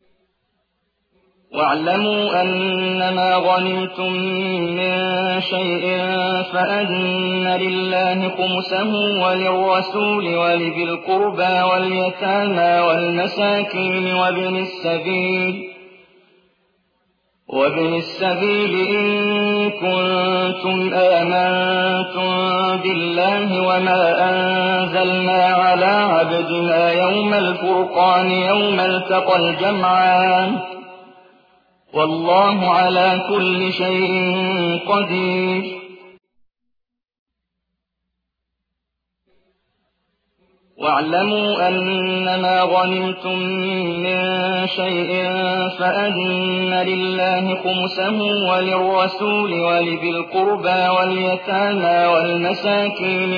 واعلموا أنما غنمتم من شيء فأن لله خمسه وللرسول ولذي القربى واليتامى والمساكين وابن السبيل إن كنتم آمنتم بالله وما أنزلنا على عبدنا يوم الفرقان يوم التقى الجمعان والله على كل شيء قدير. واعلموا أنما غنمتم من شيء فأن لله خمسه وللرسول ولذي القربى واليتامى والمساكين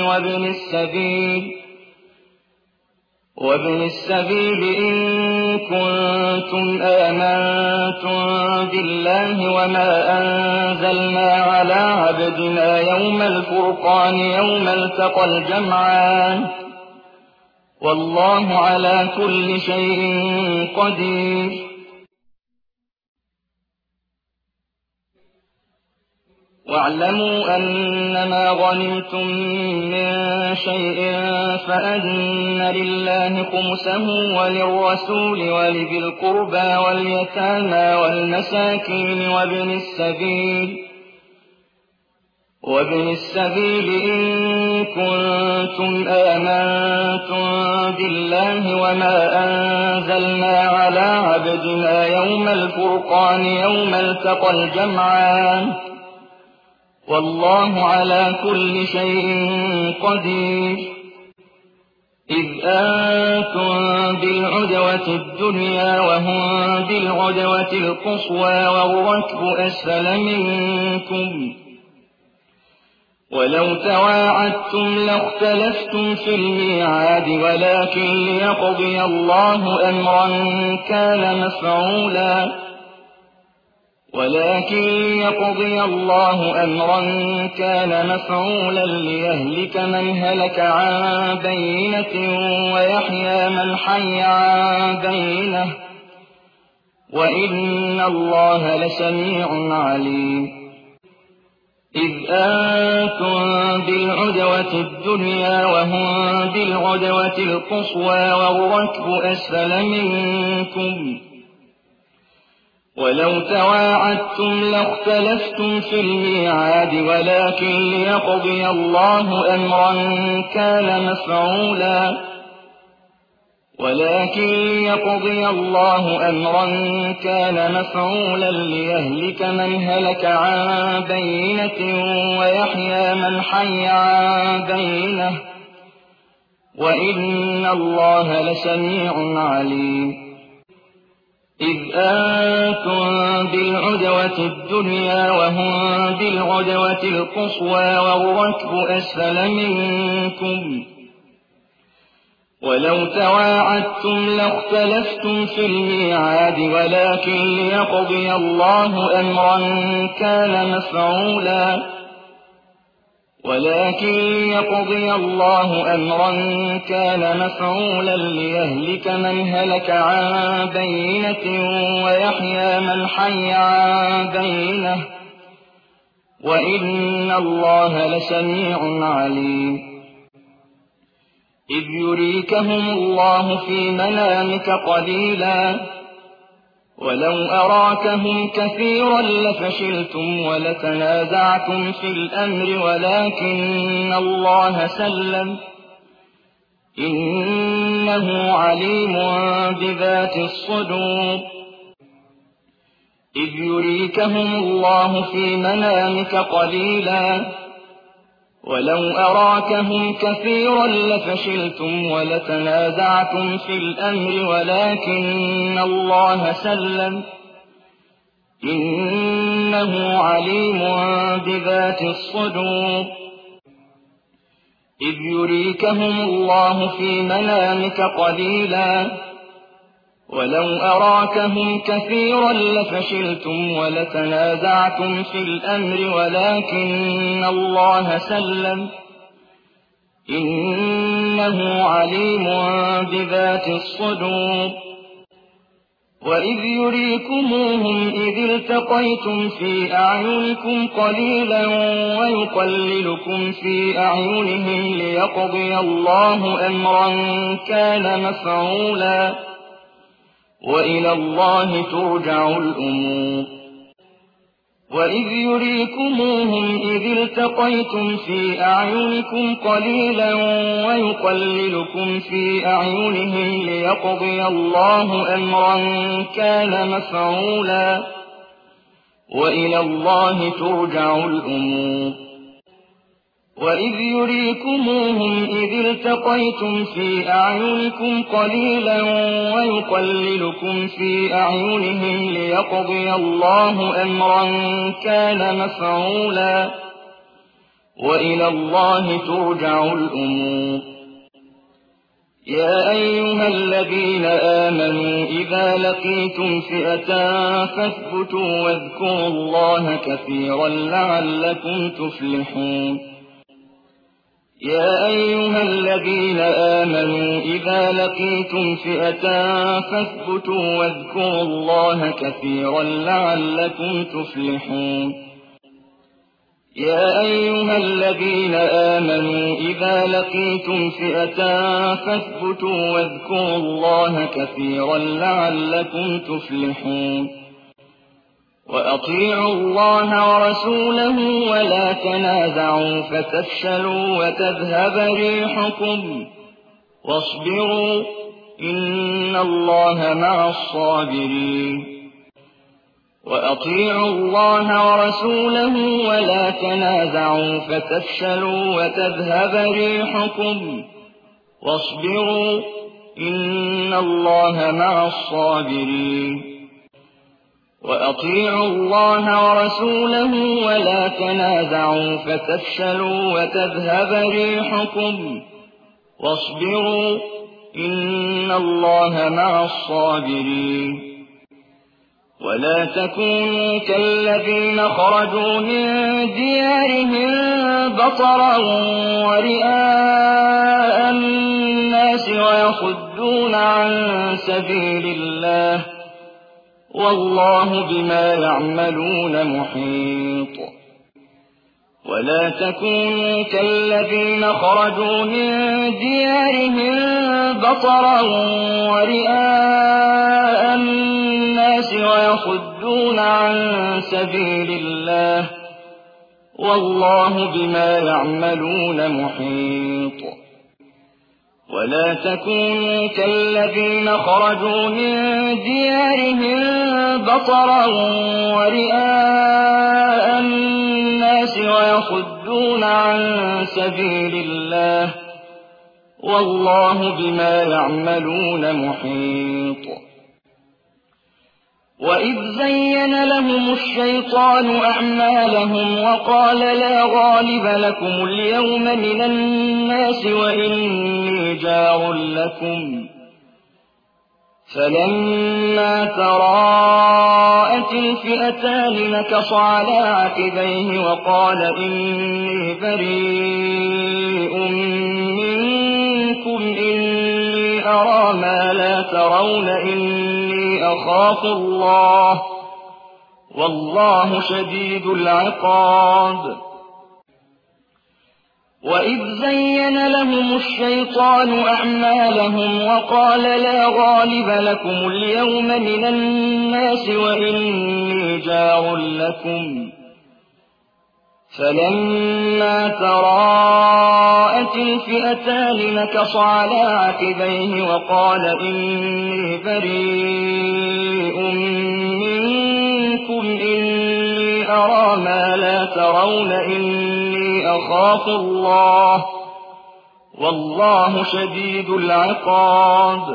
وابن السبيل إن كنتم آمنتم بالله وما أنزلنا على عبدنا يوم الفرقان يوم التقى الجمعان والله على كل شيء قدير. واعلموا أنما غنمتم من شيء فأن لله خمسه وللرسول ولذي القربى واليتامى والمساكين وابن السبيل إن كنتم آمنتم بالله وما أنزلنا على عبدنا يوم الفرقان يوم التقى الجمعان والله على كل شيء قدير. إذ أنتم بالعدوة الدنيا وهم بالعدوة القصوى والركب أسفل منكم ولو تواعدتم لاختلفتم في الميعاد ولكن ليقضي الله أمرا كان مفعولا ليهلك من هلك عن بينة ويحيى من حي عن بينة وإن الله لسميع عليم. إذ أنتم بالعدوة الدنيا وهم بالعدوة القصوى والركب أسفل منكم ولو تواعدتم لاختلفتم في الميعاد ولكن ليقضي الله أمرا كان مفعولا ليهلك من هلك عن بينة ويحيى من حي عن بينة وإن الله لسميع عليم. إذ أنتم بالعدوة الدنيا وهم بالعدوة القصوى والركب أسفل منكم ولو تواعدتم لاختلفتم في الميعاد ولكن ليقضي الله أمرا كان مفعولا ليهلك من هلك عن بينة ويحيى من حي عن بينة وإن الله لسميع عليم. إذ يريكهم الله في منامك قليلا ولو أراكهم كثيرا لفشلتم ولتنازعتم في الأمر ولكن الله سلم إنه عليم بذات الصدور. إذ يريكهم الله في منامك قليلا ولو أراكهم كثيرا لفشلتم ولتنازعتم في الأمر ولكن الله سلم إنه عليم بذات الصدور. إذ يريكهم الله في منامك قليلا ولو أراكهم كثيرا لفشلتم ولتنازعتم في الأمر ولكن الله سلم إنه عليم بذات الصدور. وإذ يريكموهم إذ التقيتم في أعينكم قليلا ويقللكم في أعينهم ليقضي الله أمرا كان مفعولا وإلى الله ترجع الأمور وإذ يريكموهم إذ التقيتم في أعينكم قليلا ويقللكم في أعينهم ليقضي الله أمرا كان مفعولا وإلى الله ترجع الأمور وإذ يريكموهم إذ التقيتم في أعينكم قليلا ويقللكم في أعينهم ليقضي الله أمرا كان مفعولا وإلى الله ترجع الأمور يا أيها الذين آمنوا إذا لقيتم فئة فاثبتوا واذكروا الله كثيرا لعلكم تفلحون يا أيها الذين آمنوا إذا لقيتم فئة فاثبتوا واذكروا الله كثيرا لعلكم تفلحون يا أيها الذين آمنوا إذا لقيتم فئة فاثبتوا واذكروا الله كثيرا لعلكم تفلحون وأطيعوا الله ورسوله ولا تنازعوا فتفشلوا وتذهب ريحكم واصبروا إن الله مع الصابرين وأطيعوا الله ورسوله ولا تنازعوا فتفشلوا وتذهب ريحكم واصبروا إن الله مع الصابرين وأطيعوا الله ورسوله ولا تنازعوا فتفشلوا وتذهب ريحكم واصبروا إن الله مع الصابرين ولا تكونوا كالذين خرجوا من ديارهم بطرا ورئاء الناس ويصدون عن سبيل الله والله بما يعملون محيط ولا تكونوا كالذين خرجوا من ديارهم بطرا ورئاء الناس ويصدون عن سبيل الله والله بما يعملون محيط ولا تكونوا كالذين خرجوا من ديارهم بطرا ورئاء الناس ويصدون عن سبيل الله والله بما يعملون محيط وإذ زين لهم الشيطان أعمالهم وقال لا غالب لكم اليوم من الناس وإني جار لكم فلما تراءت الفئتان نكص على عقبيه وقال إني بريء منكم إني أرى ما لا ترون إني أخاف الله والله شديد العقاب وإذ زين لهم الشيطان أعمالهم وقال لا غالب لكم اليوم من الناس وإني جار لكم فلما تراءت الفئتان نكص على عقبيه وقال إني بريء منكم إني أرى ما لا ترون إني أخاف الله والله شديد العقاب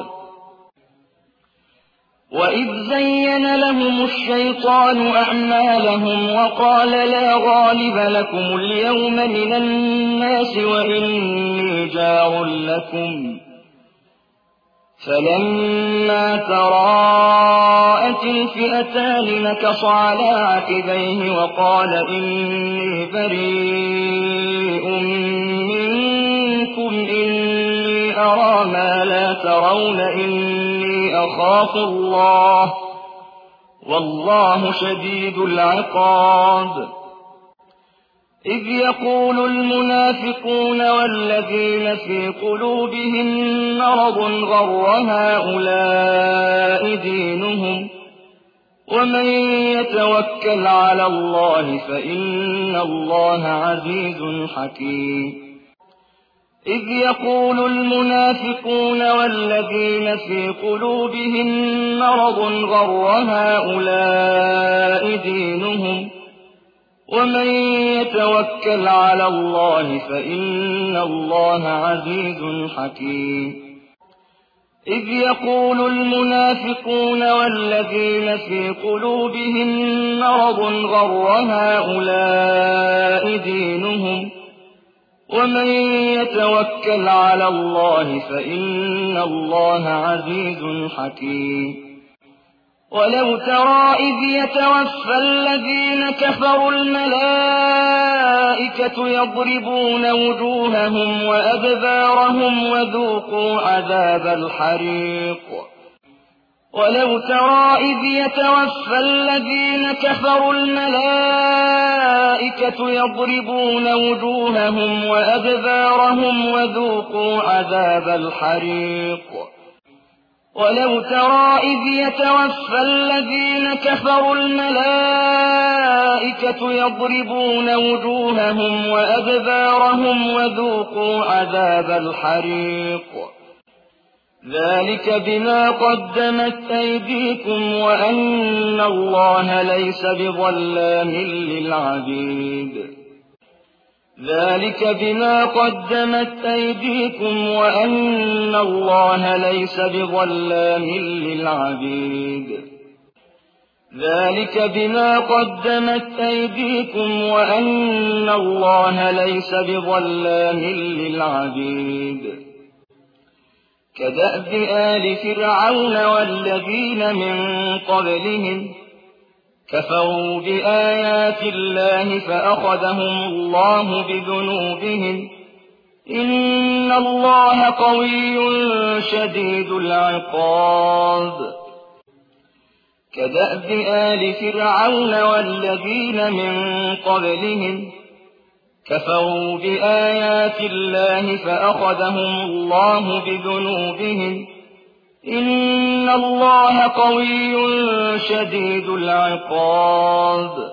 وإذ زين لهم الشيطان أعمالهم وقال لا غالب لكم اليوم من الناس وإني جار لكم فلما تراءت الفئتان نكص على عقبيه وقال إني بريء منكم إني أرى ما لا ترون إني أخاف الله والله شديد العقاب إذ يقول المنافقون والذين في قلوبهم مرض غر هؤلاء دينهم ومن يتوكل على الله فإن الله عزيز حكيم إذ يقول المنافقون والذين في قلوبهم مرض غر هؤلاء دينهم ومن يتوكل على الله فإن الله عزيز حكيم إذ يقول المنافقون والذين في قلوبهم مرض غر هؤلاء دينهم ومن يتوكل على الله فإن الله عزيز حكيم ولو ترى إذ يتوفى الذين كفروا الملائكة يضربون وجوههم وأدبارهم وذوقوا عذاب الحريق ولو ترى إذ يتوفى الذين كفروا الملائكة يضربون وجوههم وأدبارهم وذوقوا عذاب الحريق ولو ترى إذ يتوفى الذين كفروا الملائكة يضربون وجوههم وأدبارهم وذوقوا عذاب الحريق ذلك بما قدمت أيديكم وأن الله ليس بظلام للعبيد ذلك بما قدمت أيديكم وأن الله ليس بظلام للعبيد ذلك بما قدمت أيديكم وأن الله ليس بظلام للعبيد كدأب آل فرعون والذين من قبلهم كفروا بآيات الله فأخذهم الله بذنوبهم إن الله قوي شديد العقاب كدأب آل فرعون والذين من قبلهم كفروا بآيات الله فأخذهم الله بذنوبهم إن الله قوي شديد العقاب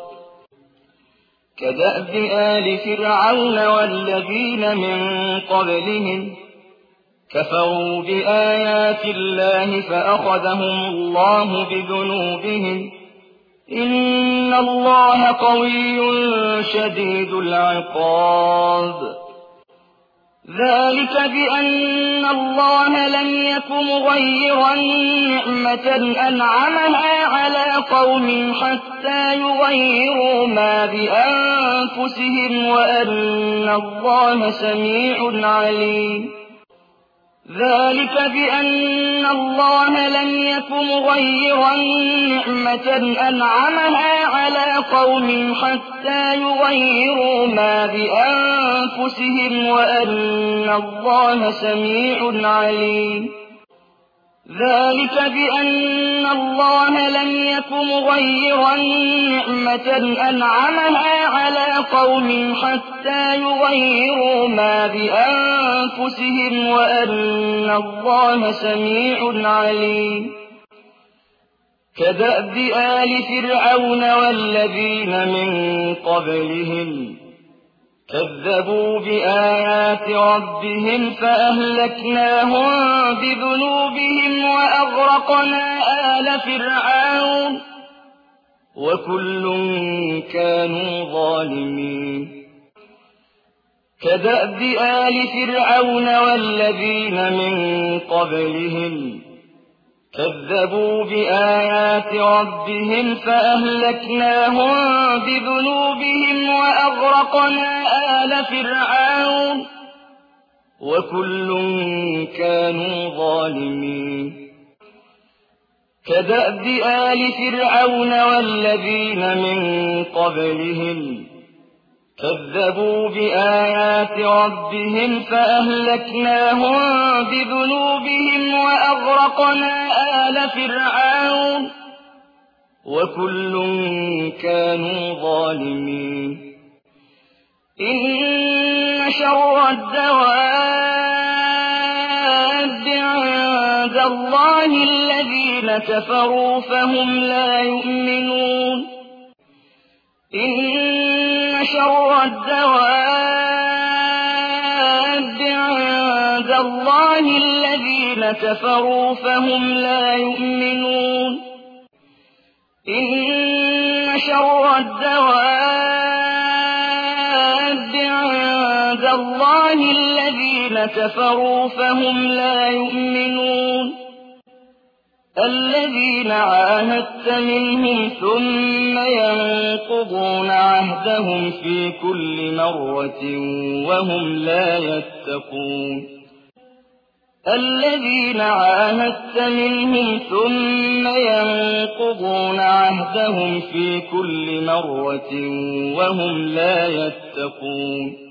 كدأب آل فرعون والذين من قبلهم كفروا بآيات الله فأخذهم الله بذنوبهم إن الله قوي شديد العقاب ذلك بأن الله لم يك مغيرا نعمة أنعمها على قوم حتى يغيروا ما بأنفسهم وأن الله سميع عليم ذلك بأن الله لم يك مغيرا نعمة أنعمها على قوم حتى يغيروا ما بأنفسهم وأن الله سميع عليم ذلك بأن الله لم يك مغيرا نعمة أنعمها على قوم حتى يغيروا ما بأنفسهم وأن الله سميع عليم كدأب آل فرعون والذين من قبلهم كذبوا بآيات ربهم فأهلكناهم بذنوبهم وأغرقنا آل فرعون وكل كانوا ظالمين كدأب آل فرعون والذين من قبلهم كذبوا بآيات ربهم فأهلكناهم بذنوبهم وأغرقنا آل فرعون وكل كانوا ظالمين كدأب آل فرعون والذين من قبلهم كذبوا بآيات ربهم فأهلكناهم بذنوبهم وأغرقنا آل فرعون وكل كانوا ظالمين إن شر الدواب عند الله الذين كفروا فهم لا يؤمنون إن شر الدواب عند الله الذين كفروا فهم لا يؤمنون إن شر الدواب عند الله الذين كفروا فهم لا يؤمنون الذين عاهدت منهم ثم ينقضون عهدهم في كل مرة وهم لا يتقون الذين عاهدت منهم ثم ينقضون عهدهم في كل مرة وهم لا يتقون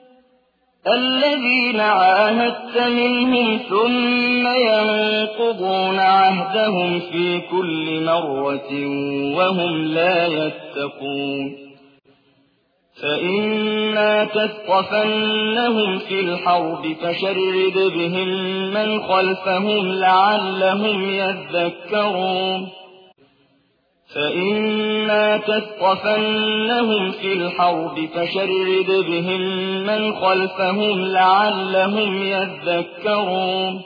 الذين عاهدت منهم ثم ينقضون عهدهم في كل مرة وهم لا يتقون فإما تثقفنهم في الحرب فشرد بهم من خلفهم لعلهم يذكرون فإما تثقفنهم في الحرب فشرد بهم من خلفهم لعلهم يذكرون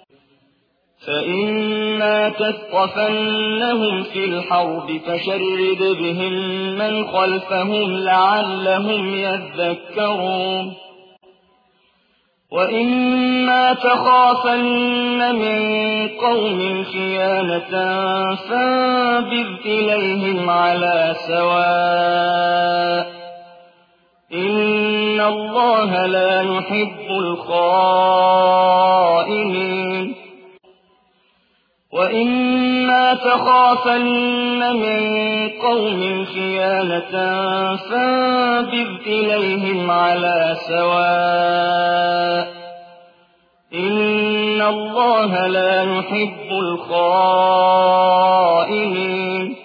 فإما تثقفنهم في الحرب فشرد بهم من خلفهم لعلهم يذكرون وإما تخافن من قوم خيانة فانبذ إليهم على سواء إن الله لا يحب الخائنين وإما تخافن من قوم خيانة فانبذ إليهم على سواء إن الله لا يحب الخائنين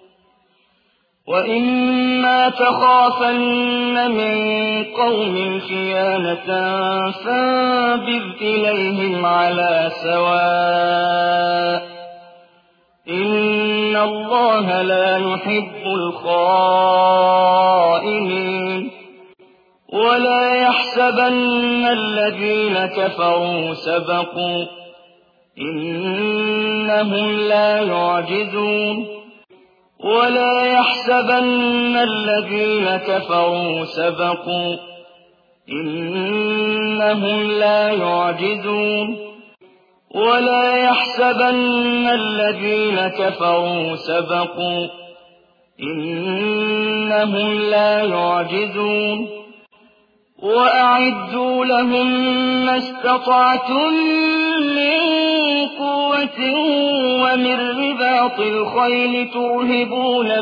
وإما تخافن من قوم خيانة فانبذ إليهم على سواء إن الله لا يحب الخائنين ولا يحسبن الذين كفروا سبقوا إنهم لا يعجزون ولا يحسبن الذين كفروا سبقوا إنهم لا يعجزون ولا يحسبن الذين كفروا سبقوا إنهم لا يعجزون وأعدوا لهم ما استطعتم من قوة ومن رباط الخيل ترهبون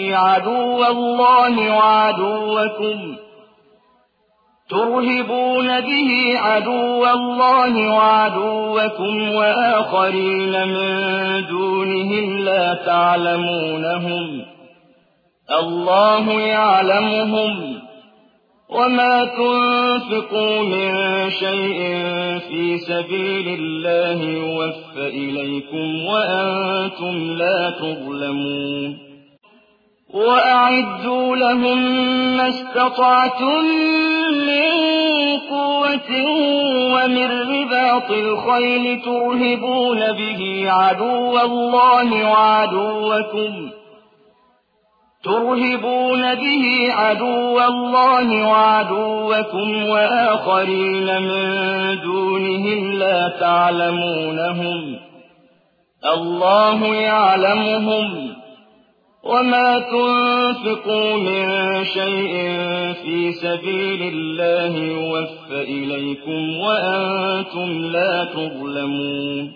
به عدو الله وعدوكم وآخرين من دونهم لا تعلمونهم الله يعلمهم وما تنفقوا من شيء في سبيل الله يوفى إليكم وأنتم لا تظلمون وأعدوا لهم ما استطعتم من قوة ومن رباط الخيل ترهبون به عدو الله وعدوكم وآخرين من دونهم لا تعلمونهم الله يعلمهم وما تنفقوا من شيء في سبيل الله يوفى إليكم وأنتم لا تظلمون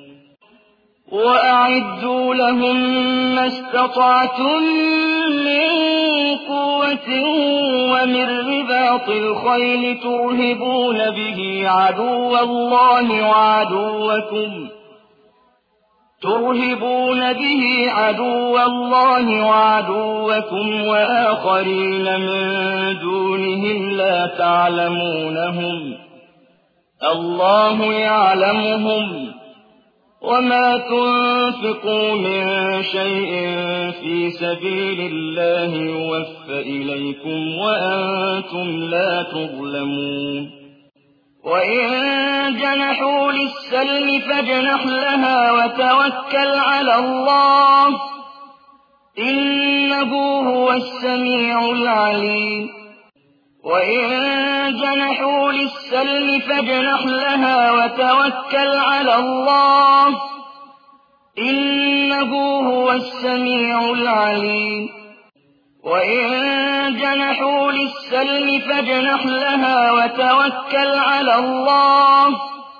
وأعدوا لهم ما استطعتم من قُوَّةٍ وَمِن رِّبَاطِ الْخَيْلِ تُرْهِبُونَ به عَدُوَّ اللَّهِ وَعَدُوَّكُمْ وَآخَرِينَ مِن دُونِهِمْ لَا تَعْلَمُونَهُمْ ۚ اللَّهُ يَعْلَمُهُمْ ۚ وَمَا تُنفِقُوا مِن شَيْءٍ فِي سَبِيلِ اللَّهِ يُوَفَّ إِلَيْكُمْ وَأَنتُمْ لَا تُظْلَمُونَ وَإِن جَنَحُوا لِلسَّلْمِ فَاجْنَحْ لَهَا وَتَوَكَّلْ عَلَى اللَّهِ ۚ إِنَّهُ هُوَ السَّمِيعُ الْعَلِيمُ وَإِن جَنَحُوا لِلسَّلْمِ فَاجْنَحْ لَهَا وَتَوَكَّلْ عَلَى اللَّهِ ۚ إِنَّهُ هُوَ السَّمِيعُ الْعَلِيمُ وَإِن جَنَحُوا لِلسَّلْمِ فَاجْنَحْ لَهَا وَتَوَكَّلْ عَلَى اللَّهِ ۚ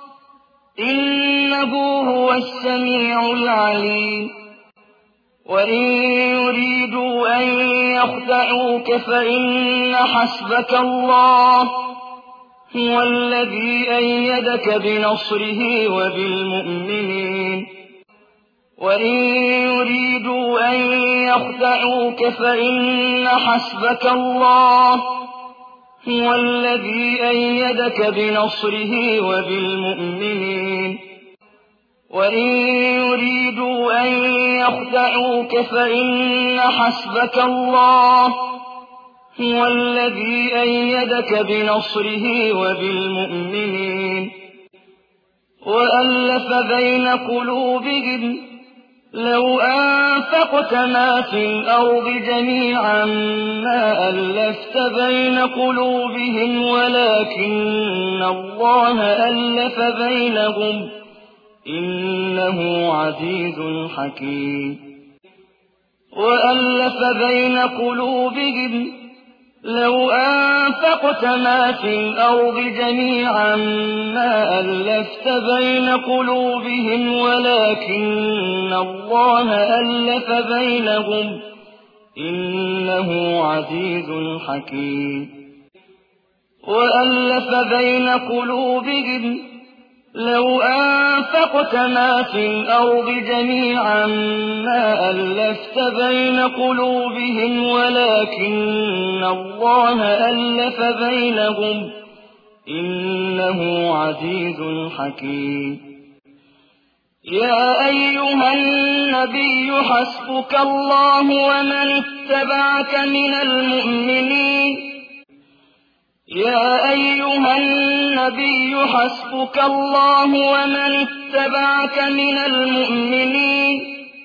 إِنَّهُ هُوَ السَّمِيعُ الْعَلِيمُ وَإِن يُرِيدُوا أَن يَخْدَعُوكَ فَإِنَّ حَسْبَكَ اللَّهُ هُوَ الَّذِي أَيَّدَكَ بِنَصْرِهِ وَبِالْمُؤْمِنِينَ وَإِن يُرِيدُوا أَن يَخْدَعُوكَ فَإِنَّ حَسْبَكَ اللَّهُ هُوَ الَّذِي أَيَّدَكَ بِنَصْرِهِ وَبِالْمُؤْمِنِينَ وَإِن يُرِيدُوا أَن يَخْدَعُوكَ فَإِنَّ حَسْبَكَ اللَّهُ هُوَ الَّذِي أَيَّدَكَ بِنَصْرِهِ وَبِالْمُؤْمِنِينَ وَأَلَّفَ بَيْنَ قُلُوبِهِمْ ۚ لَوْ أَنفَقْتَ مَا فِي الْأَرْضِ جَمِيعًا مَّا أَلَّفْتَ بَيْنَ قُلُوبِهِمْ وَلَٰكِنَّ اللَّهَ أَلَّفَ بَيْنَهُمْ ۚ إِنَّهُ عَزِيزٌ حَكِيمٌ وَأَلَّفَ بَيْنَ قُلُوبِهِمْ ۚ لَوْ أَنفَقْتَ مَا فِي الْأَرْضِ جَمِيعًا مَّا أَلَّفْتَ بَيْنَ قُلُوبِهِمْ وَلَٰكِنَّ اللَّهَ أَلَّفَ بَيْنَهُمْ ۚ إِنَّهُ عَزِيزٌ حَكِيمٌ وَأَلَّفَ بَيْنَ قُلُوبِهِمْ ۚ لَوْ أَنفَقْتَ مَا فِي الْأَرْضِ جَمِيعًا مَّا أَلَّفْتَ بَيْنَ قُلُوبِهِمْ وَلَٰكِنَّ اللَّهَ أَلَّفَ بَيْنَهُمْ ۚ إِنَّهُ عَزِيزٌ حَكِيمٌ يَا أَيُّهَا النَّبِيُّ حَسْبُكَ اللَّهُ وَمَنِ اتَّبَعَكَ مِنَ الْمُؤْمِنِينَ يَا أَيُّهَا النَّبِيُّ حَسْبُكَ اللَّهُ وَمَنِ اتَّبَعَكَ مِنَ الْمُؤْمِنِينَ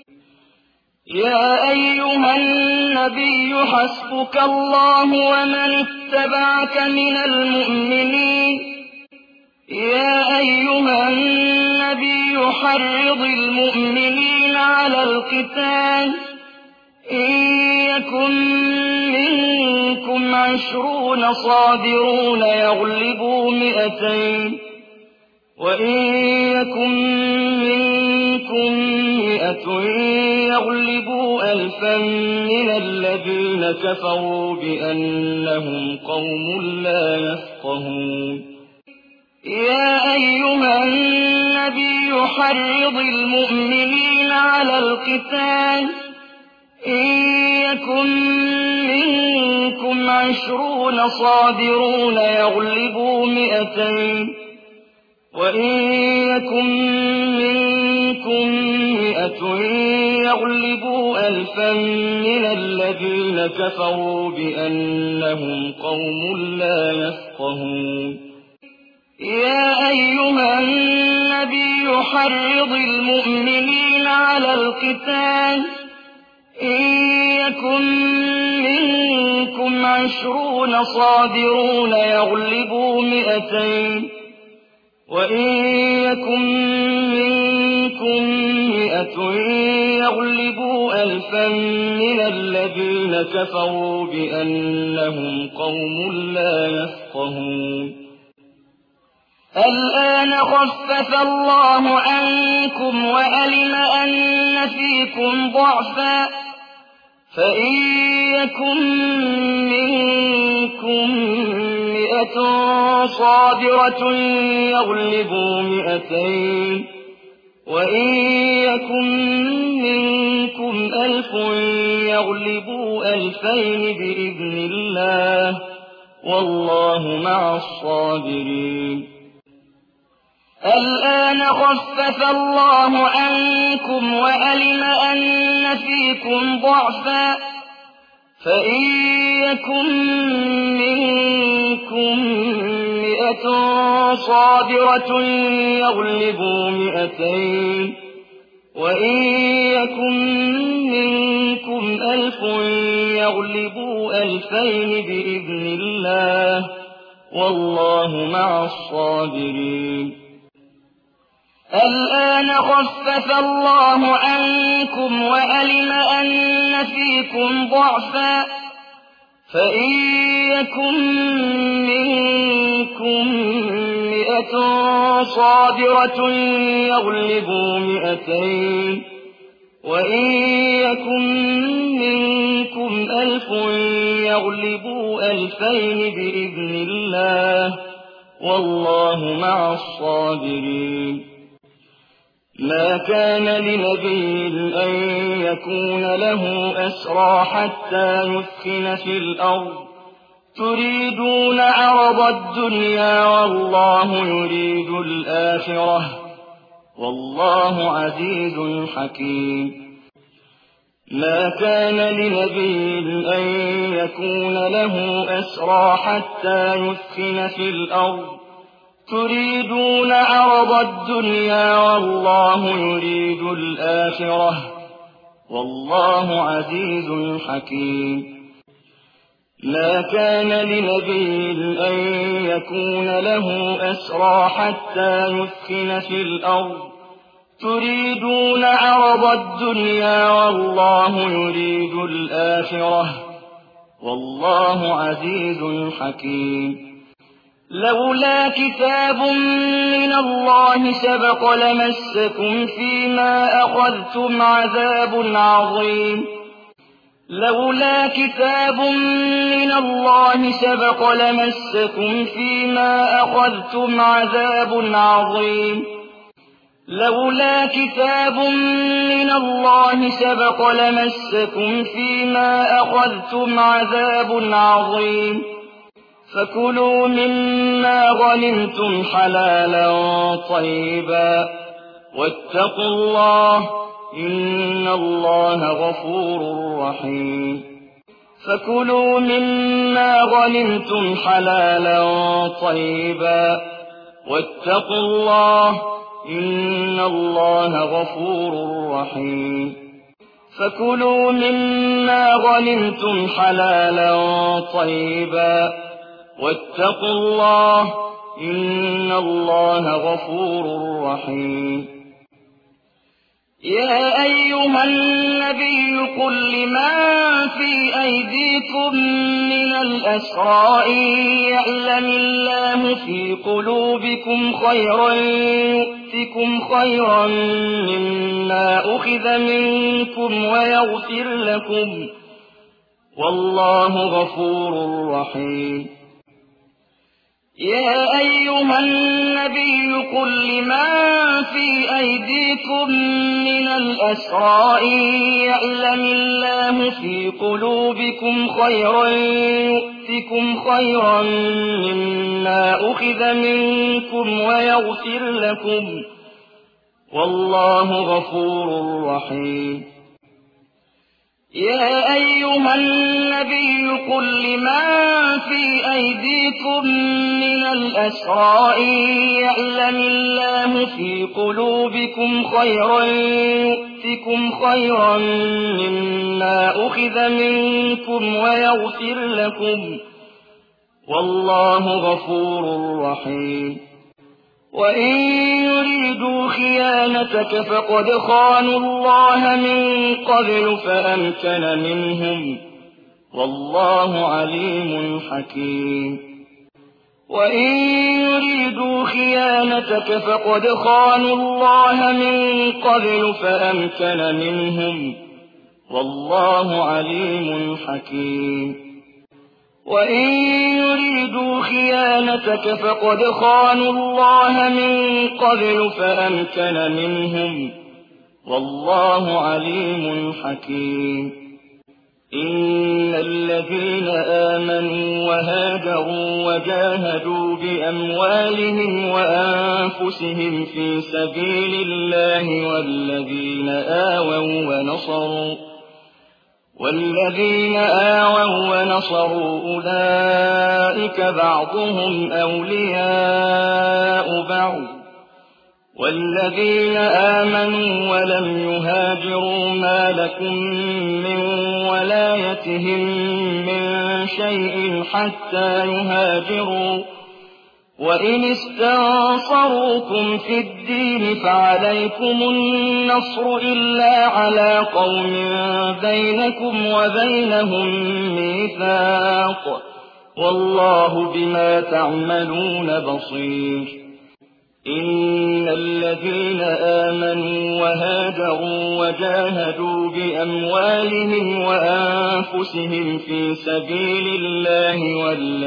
يَا أَيُّهَا النَّبِيُّ حَسْبُكَ اللَّهُ وَمَنِ اتَّبَعَكَ مِنَ الْمُؤْمِنِينَ يَا أَيُّهَا النَّبِيُّ حَرِّضِ الْمُؤْمِنِينَ عَلَى الْقِتَالِ ۚ إِن يَكُن مِّنكُمْ 20 صَابِرُونَ يَغْلِبُوا 200 ۚ وَإِن يَكُن مِّنكُم 100 يَغْلِبُوا 1000 مِّنَ الَّذِينَ كَفَرُوا بِأَنَّهُمْ قَوْمٌ لَّا يَفْقَهُونَ يَا أَيُّهَا النَّبِيُّ حَرِّضِ الْمُؤْمِنِينَ عَلَى الْقِتَالِ ۚ إِن يَكُن مِّنكُمْ 20 صَابِرُونَ يَغْلِبُوا 200 ۚ وَإِن يَكُن مِّنكُم 100 يَغْلِبُوا 1000 مِّنَ الَّذِينَ كَفَرُوا بِأَنَّهُمْ قَوْمٌ لَّا يَفْقَهُونَ يَا أَيُّهَا النَّبِيُّ حَرِّضِ الْمُؤْمِنِينَ عَلَى الْقِتَالِ ۚ إِن يَكُن مِّنكُمْ 20 صَابِرُونَ يَغْلِبُوا 200 ۚ وَإِن يَكُن مِّنكُم 100 يَغْلِبُوا 1000 مِّنَ الَّذِينَ كَفَرُوا بِأَنَّهُمْ قَوْمٌ لَّا يَفْقَهُونَ الْآنَ خَفَّفَ اللَّهُ عَنكُمْ وَعَلِمَ أَنَّ فِيكُمْ ضَعْفًا فإن يكن منكم 100 صابرة يغلبوا 200 وإن يكن منكم 1000 يغلبوا 2000 بإذن الله والله مع الصابرين. الآن خفف الله عنكم وعلم أن فيكم ضعفا فإن يكن منكم 100 صابرة يغلبوا 200 وإن يكن منكم 1000 يغلبوا 2000 بإذن الله والله مع الصابرين. الآن خفف الله عنكم وعلم أن فيكم ضعفا فإن يكن منكم 100 صابرة يغلبوا 200 وإن يكن منكم 1000 يغلبوا 2000 بإذن الله والله مع الصابرين. ما كان لنبي أن يكون له أسرى حتى يثخن في الأرض تريدون عرض الدنيا والله يريد الآخرة والله عزيز حكيم. ما كان لنبي أن يكون له أسرى حتى يثخن في الأرض تريدون عرض الدنيا والله يريد الآخرة والله عزيز حكيم. ما كان لنبي أن يكون له أسرى حتى يثخن في الأرض تريدون عرض الدنيا والله يريد الآخرة والله عزيز حكيم. لولا كتاب من الله سبق لمسكم فيما أخذتم عذاب عظيم. لولا كتاب من الله سبق لمسكم فيما أخذتم عذاب عظيم. لولا كتاب من الله سبق لمسكم فيما أخذتم عذاب عظيم. فكلوا مما غنمتم حلالا طيبا واتقوا الله إن الله غفور رحيم. فكلوا مما غنمتم حلالا طيبا واتقوا الله إن الله غفور رحيم. فكلوا مما غنمتم حلالا طيبا واتقوا الله إن الله غفور رحيم. يا أيها النبي قل لمن في أيديكم من الأسرى إن يعلم الله في قلوبكم خيرا يؤتكم خيرا مما أخذ منكم ويغفر لكم والله غفور رحيم. يا أيها النبي قل لمن في أيديكم من الأسرى إن يعلم الله في قلوبكم خيرا يؤتكم خيرا مما أخذ منكم ويغفر لكم والله غفور رحيم. يا أيها النبي قل لمن في أيديكم من الأسرى إن يعلم الله في قلوبكم خيرا يؤتكم خيرا مما أخذ منكم ويغفر لكم والله غفور رحيم. وإن يريدوا خيانتك فقد خانوا الله من قبل فأمكن منهم والله عليم حكيم. وإن يريدوا خيانتك فقد خانوا الله من قبل فأمكن منهم والله عليم حكيم وإن يريدوا خيانتك فقد خانوا الله من قبل فأمكن منهم والله عليم حكيم إن الذين آمنوا وهاجروا وجاهدوا بأموالهم وأنفسهم في سبيل الله والذين آووا ونصروا أولئك بعضهم أولياء بعض والذين آمنوا ولم يهاجروا ما لكم من ولايتهم من شيء حتى يهاجروا وإن استنصروكم في الدين فعليكم النصر إلا على قوم بينكم وبينهم ميثاق والله بما تعملون بصير إن الذين آمنوا وهاجروا وجاهدوا بأموالهم وأنفسهم في سبيل الله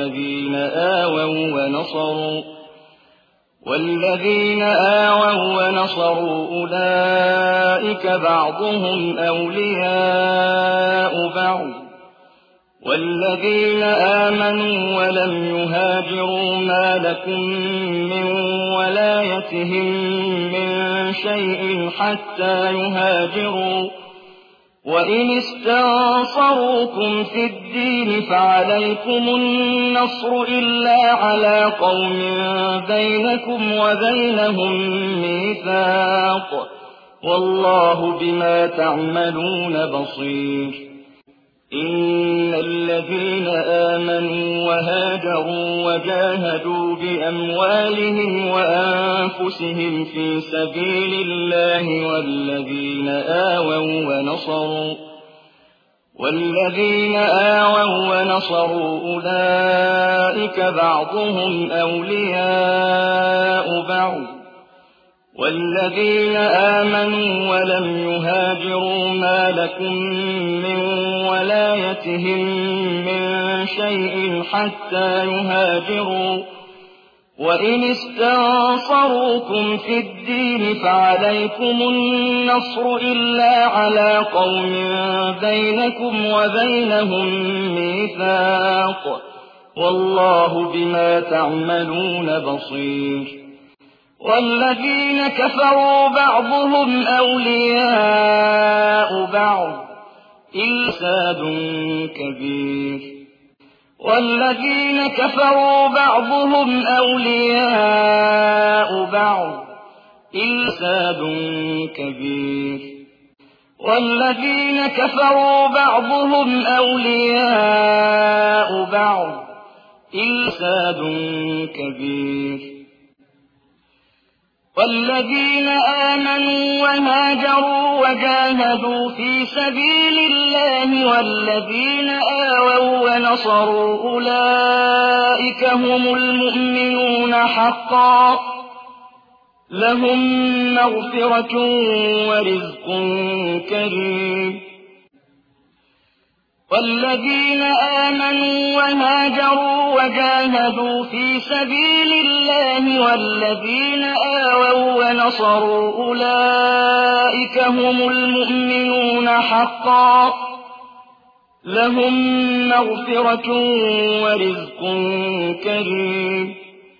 والذين آووا ونصروا أولئك بعضهم أولياء بعض والذين آمنوا ولم يهاجروا ما لكم من ولايتهم من شيء حتى يهاجروا وإن استنصروكم في الدين فعليكم النصر إلا على قوم بينكم وبينهم ميثاق والله بما تعملون بصير إن الذين آمنوا وهاجروا وجاهدوا بأموالهم وأنفسهم في سبيل الله والذين آووا ونصروا أولئك بعضهم أولياء بعض والذين آمنوا ولم يهاجروا ما لكم من ولايتهم من شيء حتى يهاجروا وإن استنصروكم في الدين فعليكم النصر إلا على قوم بينكم وبينهم ميثاق والله بما تعملون بصير والذين كفروا بعضهم أولياء بعض إلا فساد كبير والذين كفروا بعضهم أولياء بعض إلا فساد كبير والذين كفروا بعضهم أولياء بعض إلا فساد كبير والذين آمنوا وهاجروا وجاهدوا في سبيل الله والذين آووا ونصروا أولئك هم المؤمنون حقا لهم مغفرة ورزق كريم والذين آمنوا وهاجروا وجاهدوا في سبيل الله والذين آووا ونصروا أولئك هم المؤمنون حقا لهم مغفرة ورزق كريم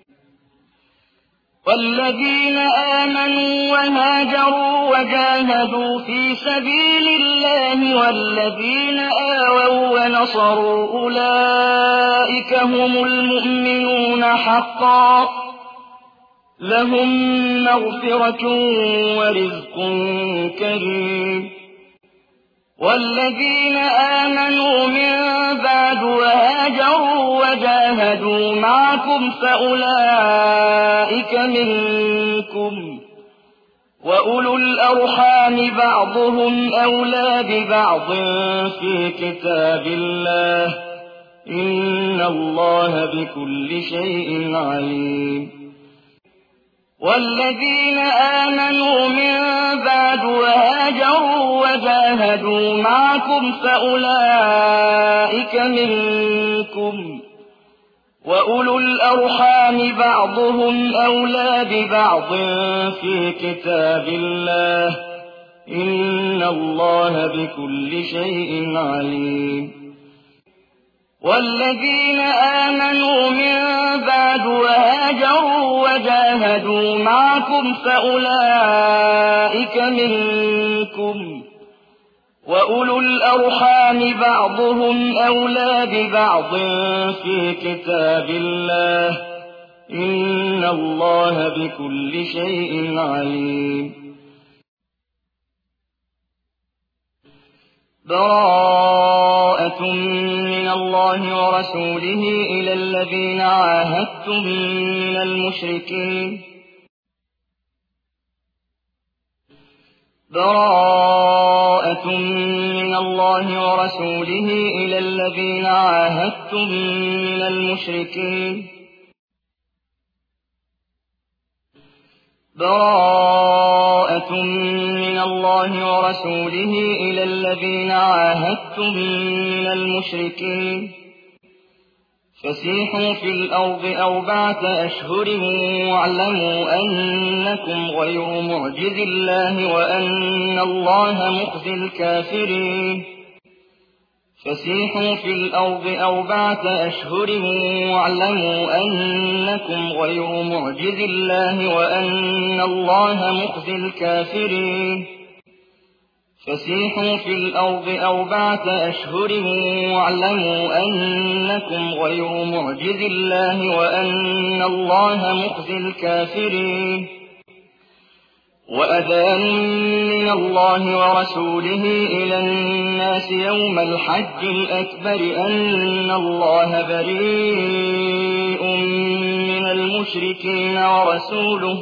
والذين آمنوا وهاجروا وجاهدوا في سبيل الله والذين آووا ونصروا أولئك هم المؤمنون حقا لهم مغفرة ورزق كريم والذين آمنوا من بعد وهاجروا وجاهدوا معكم فأولئك منكم وأولو الأرحام بعضهم أولى ببعض في كتاب الله إن الله بكل شيء عليم والذين آمنوا من بعد وهاجروا وجاهدوا معكم فأولئك منكم، وأولو الأرحام بعضهم أولى ببعض في كتاب الله، إن الله بكل شيء عليم. والذين آمنوا من بعد وهاجروا وجاهدوا معكم فأولئك منكم، وأولو الأرحام بعضهم أولى ببعض في كتاب الله، إن الله بكل شيء عليم. براءة من الله ورسوله إلى الذين عاهدتم من المشركين. براءة من الله ورسوله إلى الذين عاهدتم من المشركين. براءة من الله ورسوله إلى الذين عاهدتم من المشركين. فسيحوا في الأرض 4 أشهر واعلموا أنكم غير معجز الله وأن الله مخزي الكافرين. فسيحوا في الأرض 4 أشهر واعلموا أنكم غير معجز الله وأن الله مخزي الكافرين. فسيحوا في الأرض 4 أشهر واعلموا أنكم غير معجز الله وأن الله مخزي الكافرين. وأذان من الله ورسوله إلى الناس يوم الحج الأكبر أن الله بريء من المشركين ورسوله،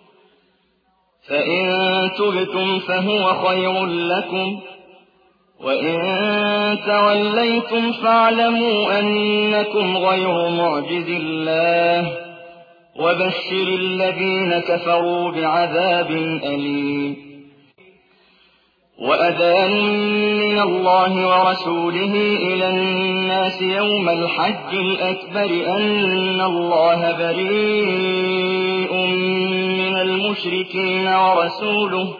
فإن تبتم فهو خير لكم، وإن توليتم فاعلموا أنكم غير معجز الله، وبشر الذين كفروا بعذاب أليم. وأذان من الله ورسوله إلى الناس يوم الحج الأكبر أن الله بريء من المشركين ورسوله،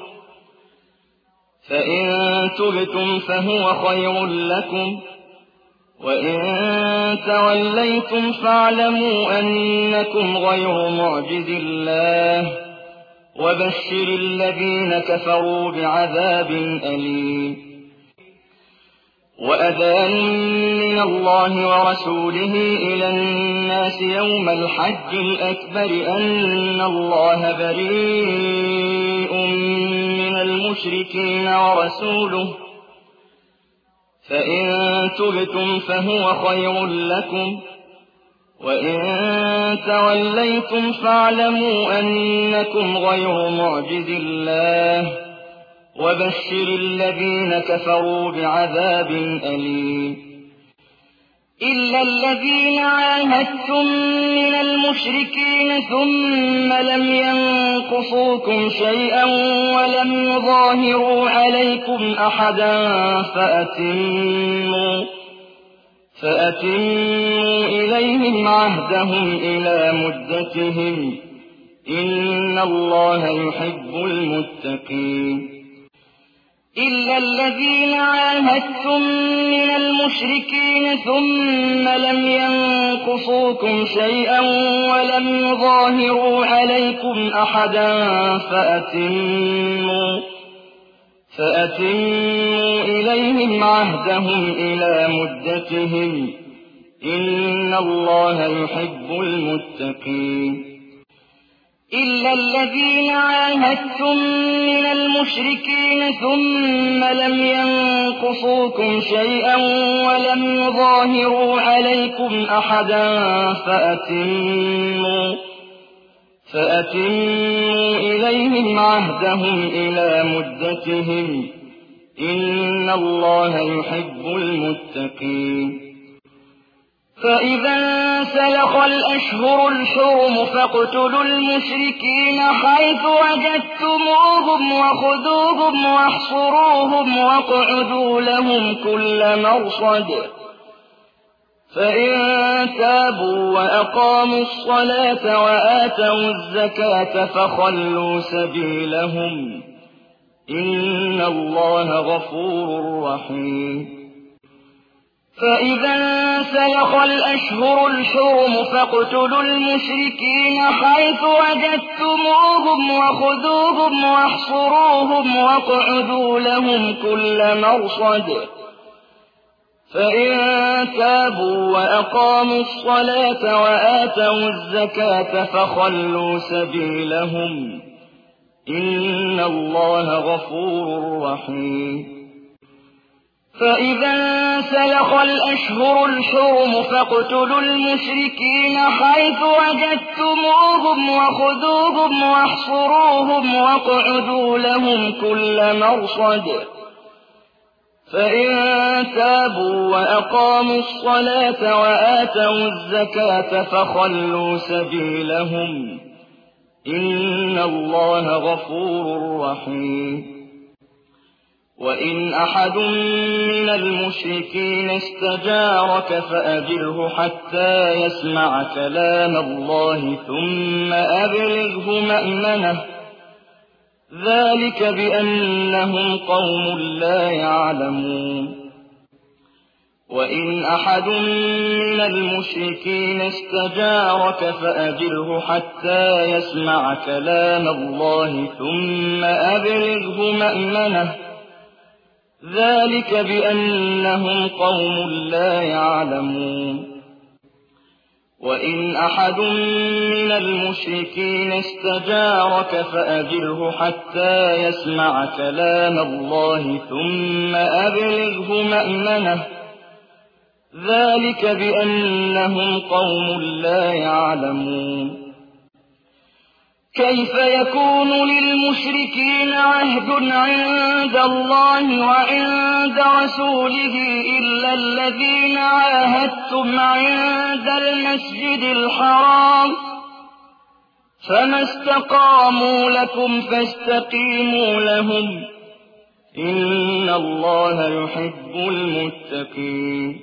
فإن تبتم فهو خير لكم، وإن توليتم فاعلموا أنكم غير معجز الله، وبشر الذين كفروا بعذاب أليم. وأذان من الله ورسوله إلى الناس يوم الحج الأكبر أن الله بريء من المشركين ورسوله، فإن تبتم فهو خير لكم، وإن توليتم فاعلموا أنكم غير معجز الله، وبشر الذين كفروا بعذاب أليم. إلا الذين عاهدتم من المشركين ثم لم ينقصوكم شيئا ولم يظاهروا عليكم أحدا فأتموا إليهم عهدهم إلى مدتهم، إن الله يحب المتقين. إلا الذين عاهدتم من المشركين ثم لم ينقصوكم شيئا ولم يظاهروا عليكم أحدا فأتموا إليهم عهدهم إلى مدتهم، إن الله يحب المتقين. إلا الذين عاهدتم من المشركين ثم لم ينقصوكم شيئا ولم يظاهروا عليكم أحدا فأتموا إليهم عهدهم إلى مدتهم، إن الله يحب المتقين. فإذا انسلخ الأشهر الحرم فاقتلوا المشركين حيث وجدتموهم وخذوهم واحصروهم واقعدوا لهم كل مرصد فإن تابوا وأقاموا الصلاة وآتوا الزكاة فخلوا سبيلهم إن الله غفور رحيم فإذا انسلخ الأشهر الحرم فاقتلوا المشركين حيث وجدتموهم وخذوهم واحصروهم واقعدوا لهم كل مرصد فإن تابوا وأقاموا الصلاة وآتوا الزكاة فخلوا سبيلهم إن الله غفور رحيم فإذا انسلخ الأشهر الحرم فاقتلوا المشركين حيث وجدتموهم وخذوهم واحصروهم واقعدوا لهم كل مرصد فإن تابوا وأقاموا الصلاة وآتوا الزكاة فخلوا سبيلهم إن الله غفور رحيم وإن أحد من المشركين استجارك فأجره حتى يسمع كلام الله ثم أبلغه مأمنه ذلك بأنهم قوم لا يعلمون وإن أحد من المشركين استجارك فأجره حتى يسمع كلام الله ثم أبلغه مأمنه ذلك بأنهم قوم لا يعلمون وإن أحد من المشركين استجارك فأجره حتى يسمع كلام الله ثم أبلغه مأمنه ذلك بأنهم قوم لا يعلمون كيف يكون للمشركين عهد عند الله وعند رسوله إلا الذين عاهدتم عند المسجد الحرام فما استقاموا لكم فاستقيموا لهم إن الله يحب المتقين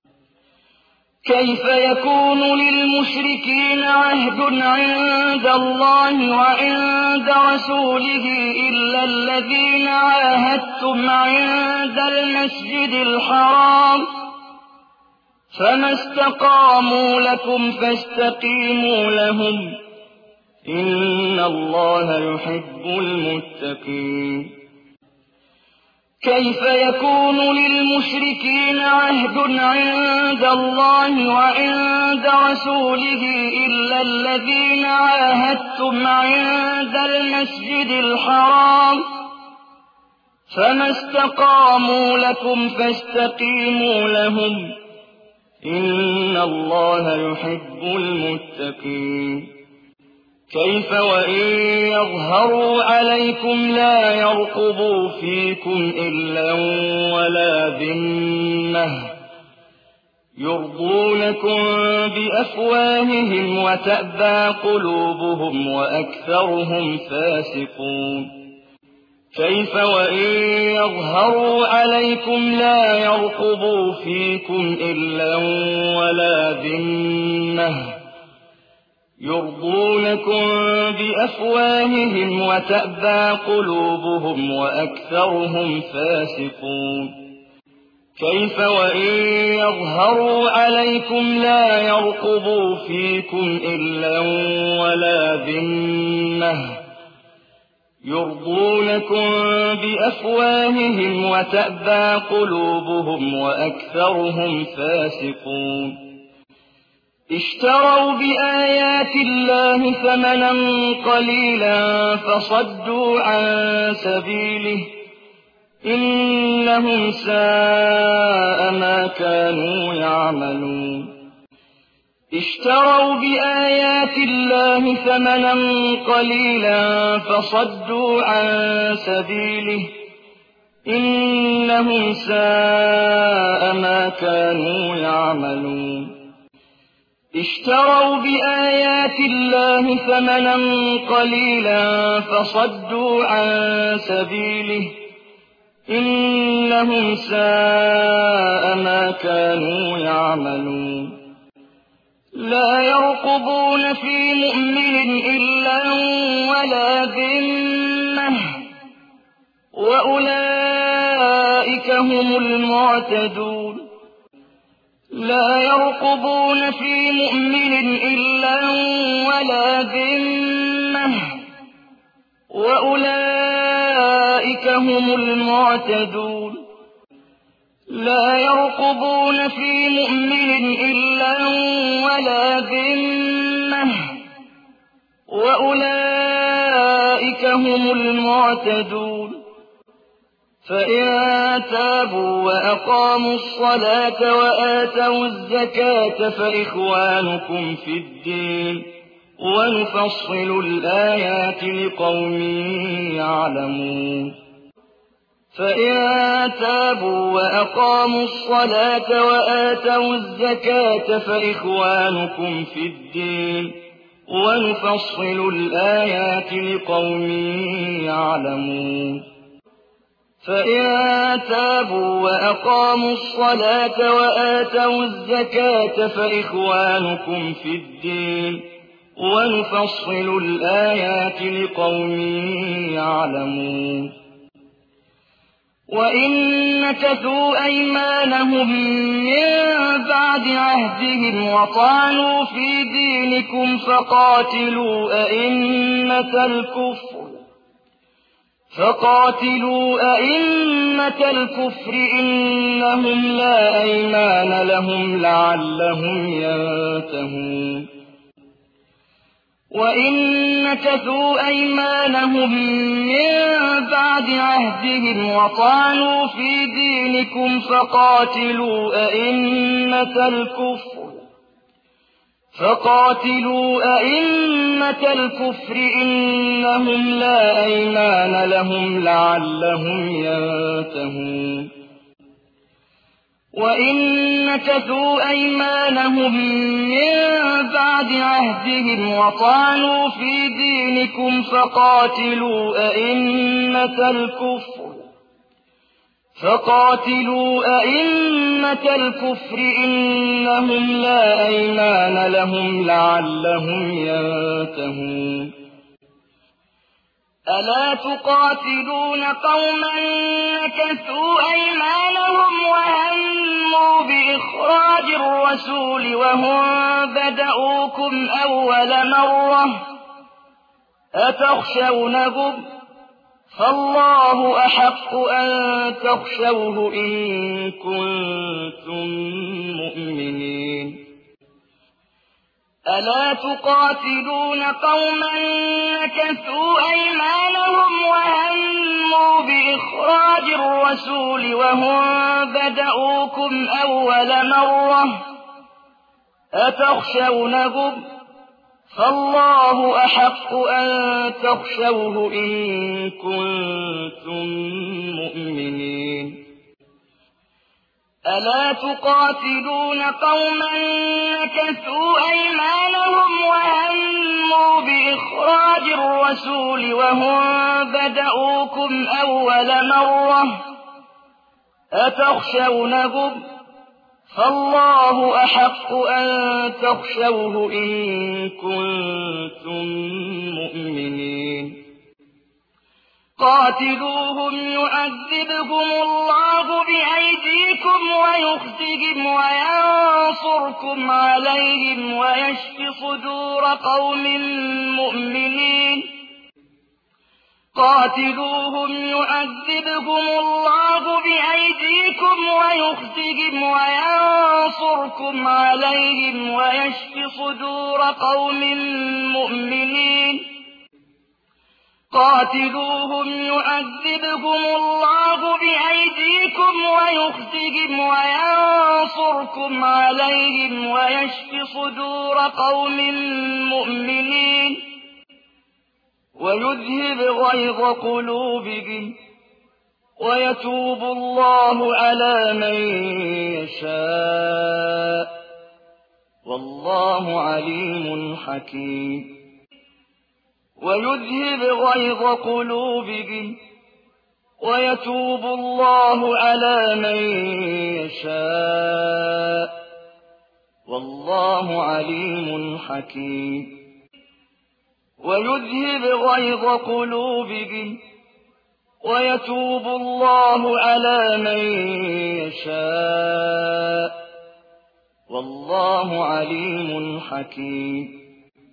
كيف يكون للمشركين عهد عند الله وعند رسوله إلا الذين عاهدتم عند المسجد الحرام فما استقاموا لكم فاستقيموا لهم إن الله يحب المتقين كيف يكون للمشركين عهد عند الله وعند رسوله إلا الذين عاهدتم عند المسجد الحرام فما استقاموا لكم فاستقيموا لهم إن الله يحب المتقين كيف وإن يظهروا عليكم لا يرقبوا فيكم إلا ولا ذمة يرضونكم بأفواههم وتأبى قلوبهم وأكثرهم فاسقون كيف وإن يظهروا عليكم لا يرقبوا فيكم إلا ولا ذمة يرضونكم بأفواههم وتأبى قلوبهم وأكثرهم فاسقون كيف وإن يظهروا عليكم لا يرقبوا فيكم إلا ولا ذمة يرضونكم بأفواههم وتأبى قلوبهم وأكثرهم فاسقون اشتروا بآيات الله ثمنا قليلا فصدوا عن سبيله إنهم ساء ما كانوا يعملون اشتروا بآيات الله ثمنا قليلا فصدوا عن سبيله إنهم ساء ما كانوا يعملون اشتروا بآيات الله ثمنا قليلا فصدوا عن سبيله إنهم ساء ما كانوا يعملون لا يرقبون في مؤمن إلا ولا ذمة وأولئك هم المعتدون لا يرقبون في مؤمن إلا ولا ذمة وأولئك هم المعتدون لا يرقبون في مؤمن إلا ولا ذمة وأولئك هم المعتدون فإن تابوا وأقاموا الصلاة وآتوا الزكاة فإخوانكم في الدين ونفصل الآيات لقوم يعلمون فإن تابوا وأقاموا الصلاة وآتوا الزكاة فإخوانكم في الدين ونفصل الآيات لقوم يعلمون فإن تابوا وأقاموا الصلاة وآتوا الزكاة فإخوانكم في الدين ونفصل الآيات لقوم يعلمون وإن نكثوا أيمانهم من بعد عهدهم وطعنوا في دينكم فقاتلوا أئمة الكفر إنهم لا أيمان لهم لعلهم ينتهون وإن نكثوا أيمانهم من بعد عهدهم وطعنوا في دينكم فقاتلوا أئمة الكفر إنهم لا أيمان لهم لعلهم ينتهون وإن نكثوا أيمانهم من بعد عهدهم وطعنوا في دينكم فقاتلوا أئمة الكفر إنهم لا أيمان لهم لعلهم ينتهون ألا تقاتلون قوما نكثوا أيمانهم وهموا بإخراج الرسول وهم بدؤوكم أول مرة أتخشونهم فالله أحق أن تخشوه إن كنتم مؤمنين ألا تقاتلون قوما نكثوا أيمانهم وهموا بإخراج الرسول وهم بدؤوكم أول مرة أتخشونهم فالله أحق أن تخشوه إن كنتم مؤمنين ألا تقاتلون قوما نكثوا أيمانهم وهموا بإخراج الرسول وهم بدؤوكم أول مرة أتخشونهم فالله أحق أن تخشوه إن كنتم مؤمنين قاتلوهم يعذبهم الله بأيديكم ويخزهم وينصركم عليهم ويشف صدور قوم مؤمنين قاتلوهم يعذبهم الله بأيديكم ويخزهم وينصركم عليهم ويشف صدور قوم مؤمنين قاتلوهم يعذبهم الله بأيديكم ويخزهم وينصركم عليهم ويشف صدور قوم مؤمنين ويذهب غيظ قلوبهم ويتوب الله على من يشاء والله عليم حكيم ويذهب غيظ قلوبهم ويتوب الله على من يشاء والله عليم حكيم ويذهب غيظ قلوبهم ويتوب الله على من يشاء والله عليم حكيم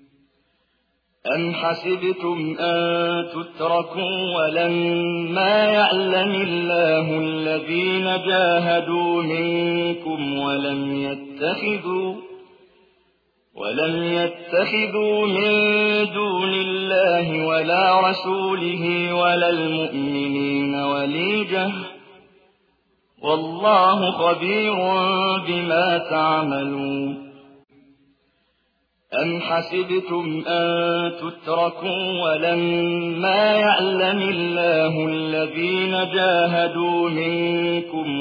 أم حسبتم أن تتركوا ولما يعلم الله الذين جاهدوا منكم ولم يتخذوا من دون الله ولا رسوله ولا المؤمنين وليجة والله خبير بما تعملون أم حسبتم أن تتركوا ولما يعلم الله الذين جاهدوا منكم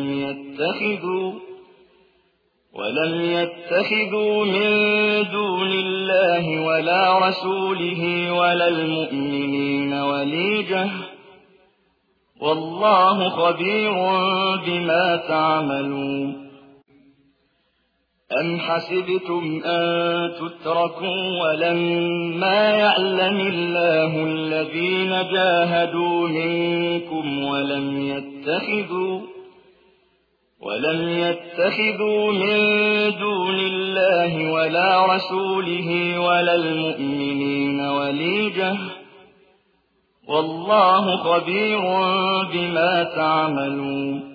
ولم يتخذوا من دون الله ولا رسوله ولا المؤمنين وليجة والله خبير بما تعملون أم حسبتم أن تتركوا ولما يعلم الله الذين جاهدوا منكم ولم يتخذوا من دون الله ولا رسوله ولا المؤمنين وليجة والله خبير بما تعملون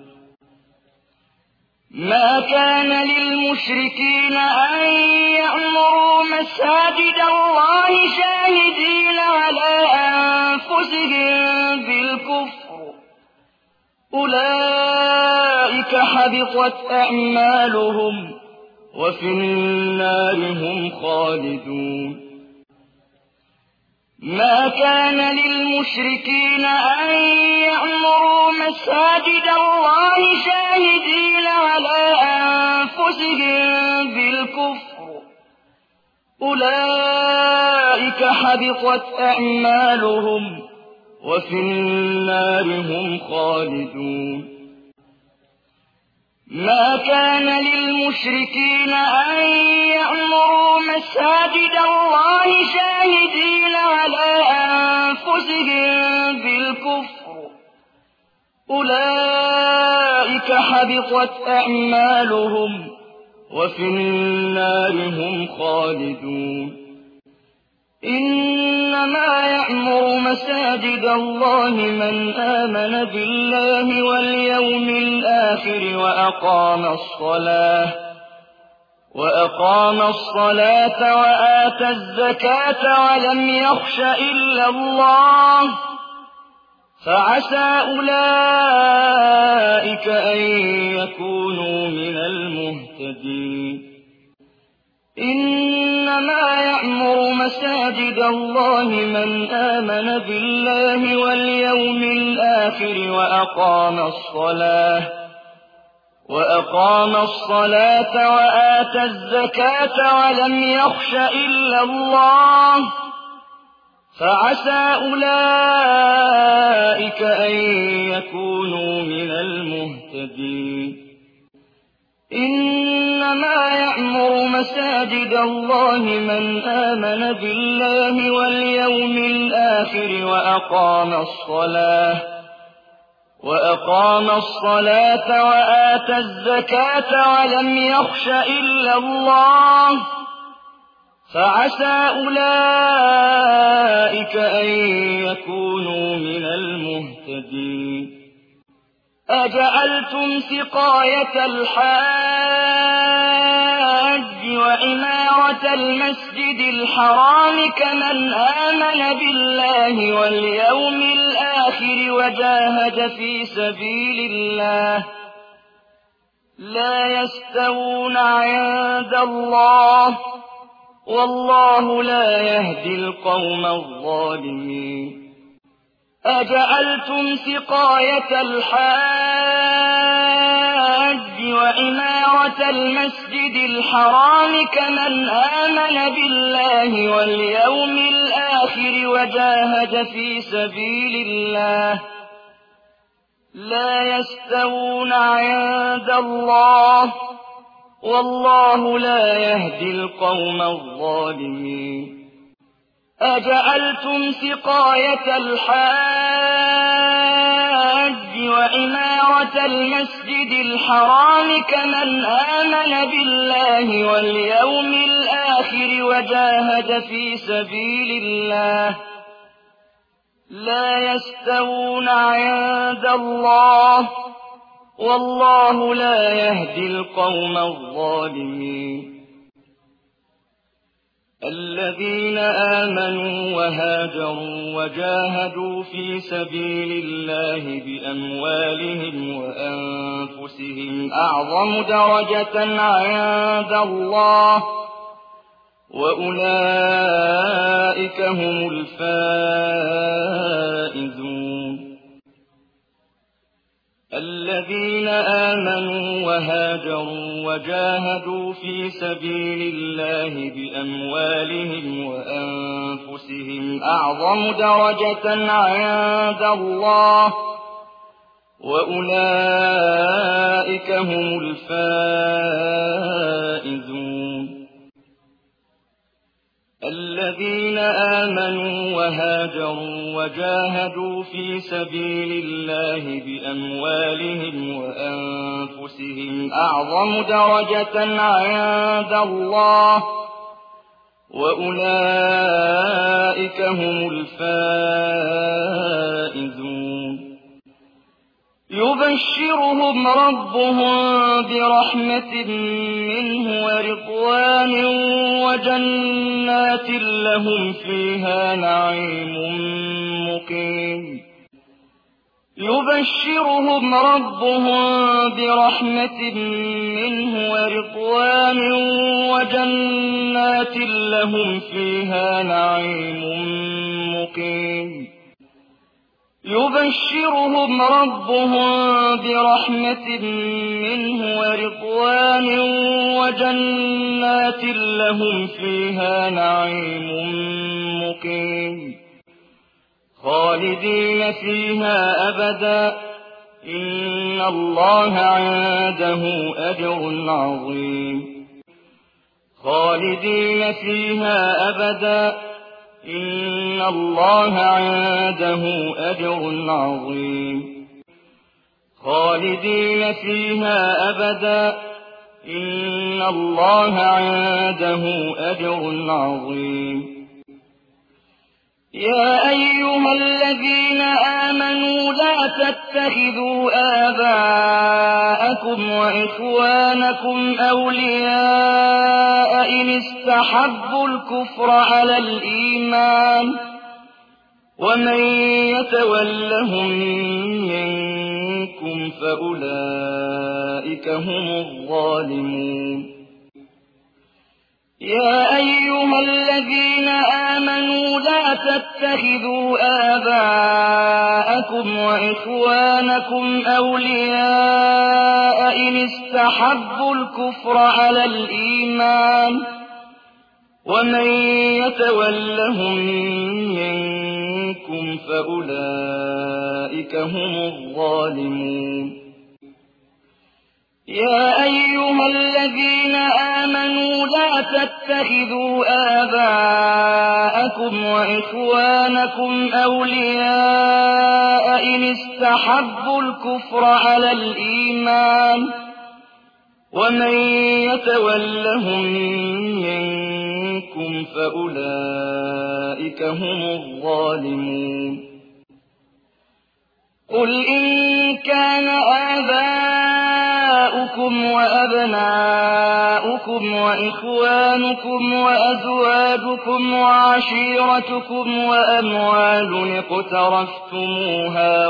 ما كان للمشركين أن يعمروا مساجد الله شاهدين على أنفسهم بالكفر أولئك حبطت أعمالهم وفي النار هم خالدون ما كان للمشركين أن يعمروا مساجد الله شاهدين على أنفسهم بالكفر أولئك حبطت أعمالهم وفي النار هم خالدون ما كان للمشركين أن يعمروا مساجد الله شاهدين على أنفسهم بالكفر أولئك حبطت أعمالهم وفي النار هم خالدون إنما يعمر مساجد الله من آمن بالله واليوم الآخر وأقام الصلاة وآتى الزكاة ولم يخش إلا الله فعسى أولئك أن يكونوا من المهتدين إنما يعمر مساجد الله من آمن بالله واليوم الآخر وأقام الصلاة وآتى الزكاة ولم يخش إلا الله فعسى أولئك أن يكونوا من المهتدين إنما يعمر مساجد الله من آمن بالله واليوم الآخر وأقام الصلاة وآتى الزكاة ولم يخش إلا الله فعسى أولئك أن يكونوا من المهتدين أجعلتم سقاية الحاج وعمارة المسجد الحرام كمن آمن بالله واليوم الآخر وجاهد في سبيل الله لا يستوون عند الله والله لا يهدي القوم الظالمين أجعلتم سقاية الحاج وعمارة المسجد الحرام كمن آمن بالله واليوم الآخر وجاهد في سبيل الله لا يستوون عند الله والله لا يهدي القوم الظالمين أجعلتم سقاية الحاج وعمارة المسجد الحرام كمن آمن بالله واليوم الآخر وجاهد في سبيل الله لا يستوون عند الله والله لا يهدي القوم الظالمين الذين آمنوا وهاجروا وجاهدوا في سبيل الله بأموالهم وأنفسهم أعظم درجة عند الله وأولئك هم الفائزون الذين آمنوا وهاجروا وجاهدوا في سبيل الله بأموالهم وأنفسهم أعظم درجة عند الله وأولئك هم الفائزون الذين آمنوا وهاجروا وجاهدوا في سبيل الله بأموالهم وأنفسهم أعظم درجة عند الله وأولئك هم الفائزون يبشرهم ربهم برحمة منه ورضوان وجنات لهم فيها نعيم مقيم يبشرهم ربهم برحمة منه ورضوان وجنات لهم فيها نعيم مقيم يبشرهم ربهم برحمة منه ورضوان وجنات لهم فيها نعيم مقيم خالدين فيها أبدا إن الله عنده أجر عظيم خالدين فيها أبدا إن الله عنده أجر عظيم خالدين فيها أبدا إن الله عنده أجر عظيم يا أيها الذين آمنوا لا تتخذوا آباءكم وإخوانكم أولياء إن استحبوا الكفر على الإيمان ومن يتولهم منكم فأولئك هم الظالمون يا أيها الذين آمنوا لا تتخذوا آباءكم وإخوانكم أولياء إن استحبوا الكفر على الإيمان ومن يتولهم منكم فأولئك هم الظالمون يا أيها الذين آمنوا لا تتخذوا آباءكم وإخوانكم أولياء إن استحبوا الكفر على الإيمان ومن يتولهم منكم فأولئك هم الظالمون قل إن كان آباؤكم وأبناؤكم وإخوانكم وأزواجكم وعشيرتكم وأموال اقترفتموها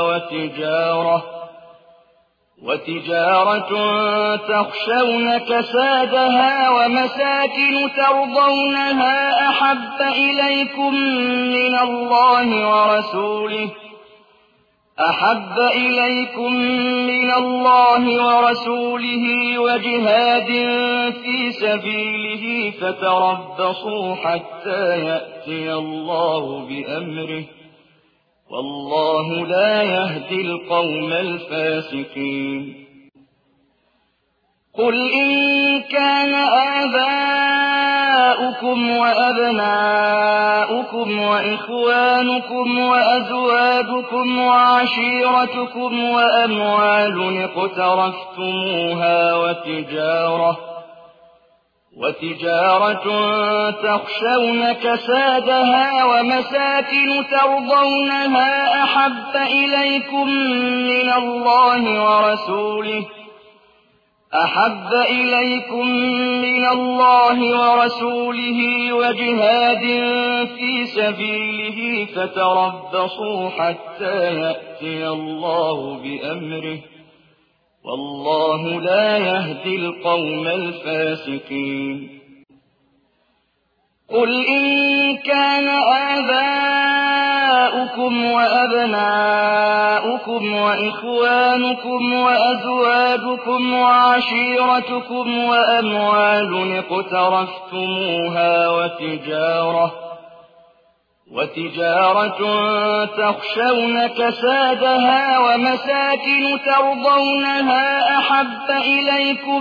وتجارة تخشون كسادها ومساكن ترضونها أحب إليكم من الله ورسوله أحب إليكم من الله ورسوله وجهاد في سبيله فتربصوا حتى يأتي الله بأمره والله لا يهدي القوم الفاسقين قل إن كان آباؤكم وأبناؤكم وإخوانكم وأزواجكم وعشيرتكم وأموال اقترفتموها وتجارة تخشون كسادها ومساكن ترضونها أحب إليكم من الله ورسوله وجهاد في سبيله فتربصوا حتى يأتي الله بأمره والله لا يهدي القوم الفاسقين قل إن كان آباؤكم وأبناؤكم وإخوانكم وأزواجكم وعشيرتكم وأموال اقترفتموها وتجارة تخشون كسادها ومساكن ترضونها أحب إليكم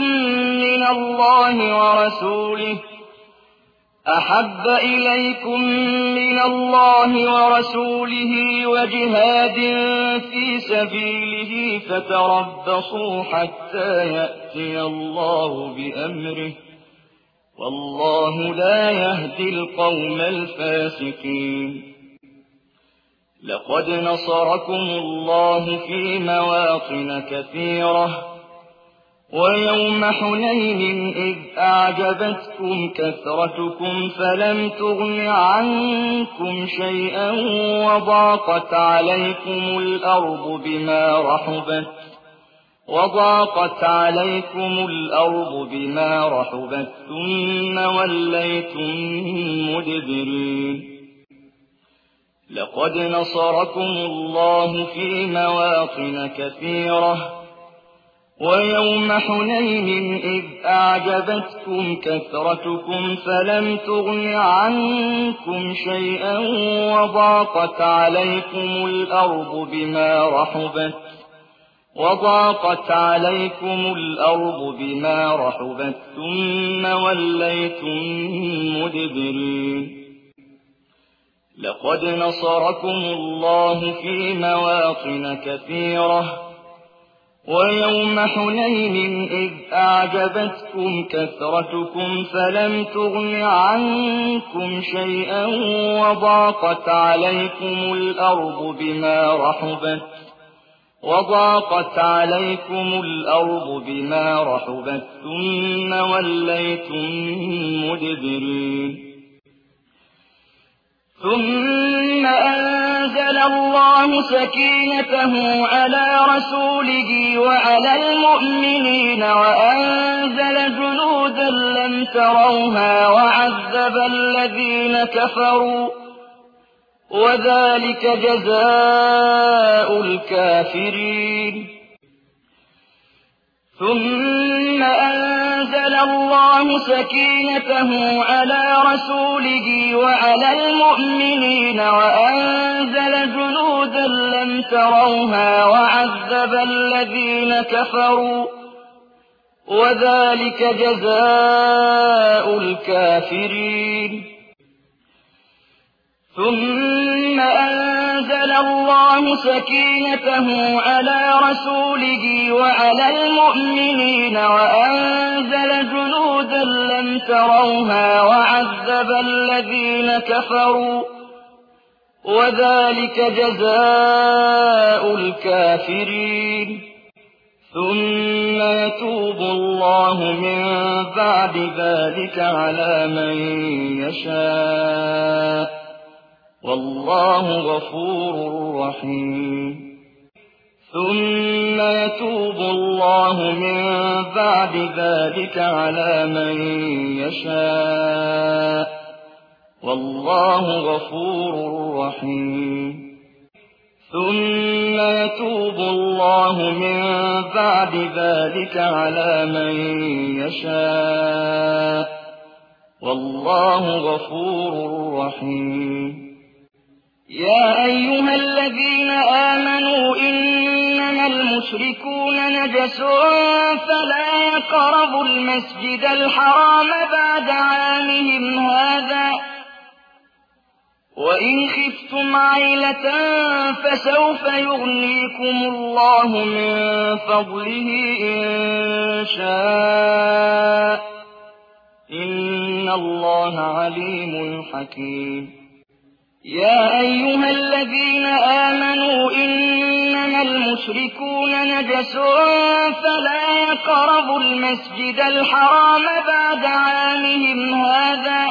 من الله ورسوله وجهاد في سبيله فتربصوا حتى يأتي الله بأمره والله لا يهدي القوم الفاسقين لقد نصركم الله في مواطن كثيرة ويوم حنين إذ أعجبتكم كثرتكم فلم تغن عنكم شيئا وضاقت عليكم الأرض بما رحبت ثم وليتم مدبرين لقد نصركم الله في مواطن كثيرة ويوم حنين إذ أعجبتكم كثرتكم فلم تغن عنكم شيئا وضاقت عليكم الأرض بما رحبت ثم وليتم مدبرين لقد نصركم الله في مواطن كثيرة ويوم حنين إذ أعجبتكم كثرتكم فلم تغن عنكم شيئا وضاقت عليكم الأرض بما رحبت ثم وليتم مدبرين ثم أنزل الله سكينته على رسوله وعلى المؤمنين وأنزل جنودا لم تروها وعذب الذين كفروا وذلك جزاء الكافرين ثم أنزل الله سكينته على رسوله وعلى المؤمنين وأنزل جنودا لم تروها وعذب الذين كفروا وذلك جزاء الكافرين ثم أنزل الله سكينته على رسوله وعلى المؤمنين وأنزل جنودا لم تروها وعذب الذين كفروا وذلك جزاء الكافرين ثم يتوب الله من بعد ذلك على من يشاء والله غفور رحيم ثم يتوب الله من بعد ذلك على من يشاء والله غفور رحيم ثم يتوب الله من بعد ذلك على من يشاء والله غفور رحيم يا أيها الذين آمنوا إنما المشركون نجس فلا يقربوا المسجد الحرام بعد عامهم هذا وإن خفتم عيلة فسوف يغنيكم الله من فضله إن شاء إن الله عليم حكيم يا أيها الذين آمنوا إنما المشركون نجس فلا يقربوا المسجد الحرام بعد عامهم هذا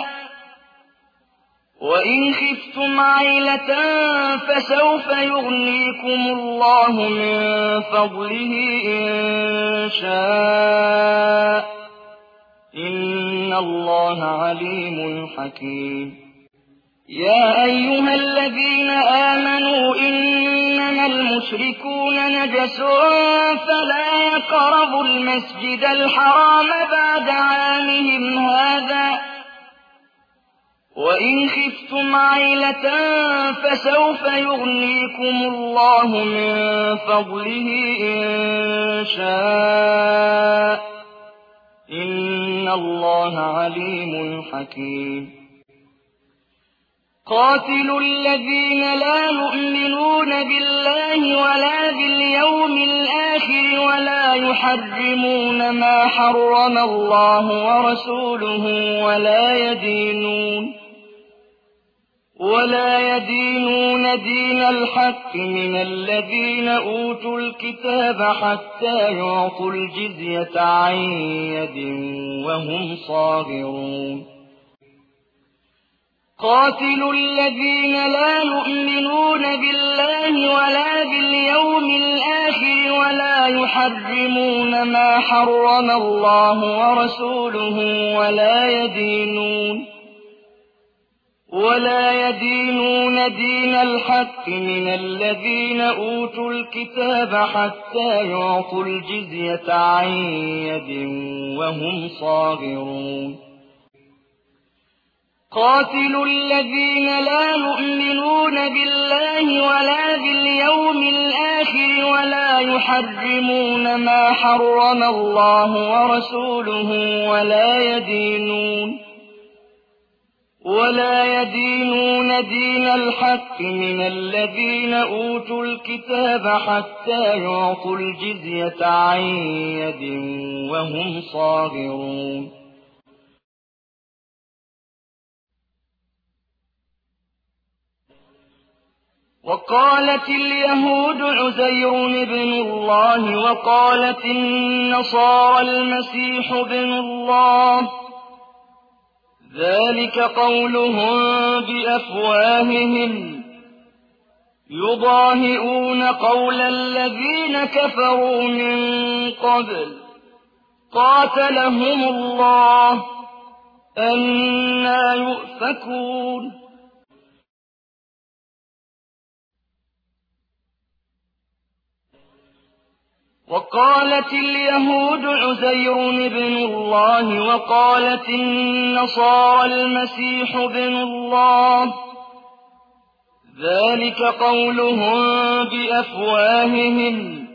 وإن خفتم عيلة فسوف يغنيكم الله من فضله إن شاء إن الله عليم حكيم يا أيها الذين آمنوا إنما المشركون نجس فلا يقربوا المسجد الحرام بعد عامهم هذا وإن خفتم عيلة فسوف يغنيكم الله من فضله إن شاء إن الله عليم حكيم قاتلوا الذين لا يؤمنون بالله ولا باليوم الآخر ولا يحرمون ما حرم الله ورسوله ولا يدينون دين الحق من الذين أوتوا الكتاب حتى يعطوا الجزية عن يد وهم صاغرون قاتلوا الذين لا يؤمنون بالله ولا باليوم الآخر ولا يحرمون ما حرم الله ورسوله ولا يدينون دين الحق من الذين أوتوا الكتاب حتى يعطوا الجزية عن يد وهم صاغرون قاتلوا الذين لا يؤمنون بالله ولا باليوم الآخر ولا يحرمون ما حرم الله ورسوله ولا يدينون دين الحق من الذين أوتوا الكتاب حتى يعطوا الجزية عن يد وهم صاغرون وقالت اليهود عزير ابن الله وقالت النصارى المسيح ابن الله ذلك قولهم بأفواههم يضاهئون قول الذين كفروا من قبل قاتلهم الله أنى يؤفكون وقالت اليهود عزير ابن الله وقالت النصارى المسيح ابن الله ذلك قولهم بأفواههم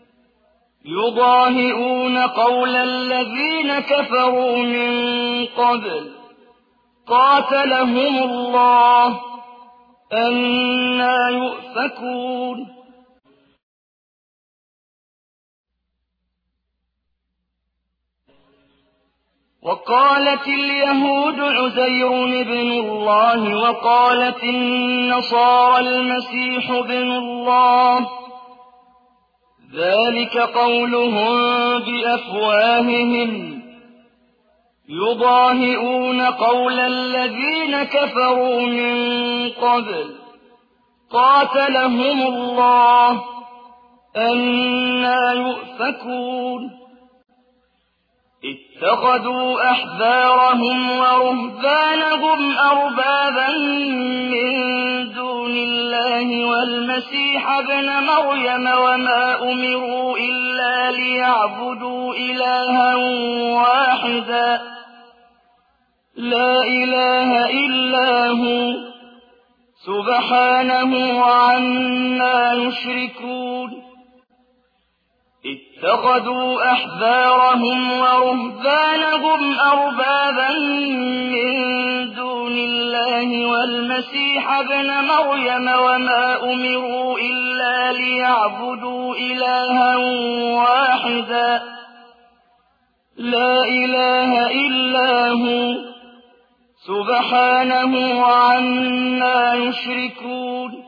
يضاهئون قول الذين كفروا من قبل قاتلهم الله أنى يؤفكون وقالت اليهود عزير ابن الله وقالت النصارى المسيح ابن الله ذلك قولهم بأفواههم يضاهئون قول الذين كفروا من قبل قاتلهم الله أنى يؤفكون اتخذوا أحبارهم ورهبانهم أربابا من دون دون الله والمسيح ابن مريم وما أمروا إلا ليعبدوا إلها واحدا لا إله إلا هو سبحانه عما يشركون اتخذوا أحبارهم ورهبانهم أربابا من دون الله والمسيح ابن مريم وما أمروا إلا ليعبدوا إلها واحدا لا إله إلا هو سبحانه عما يشركون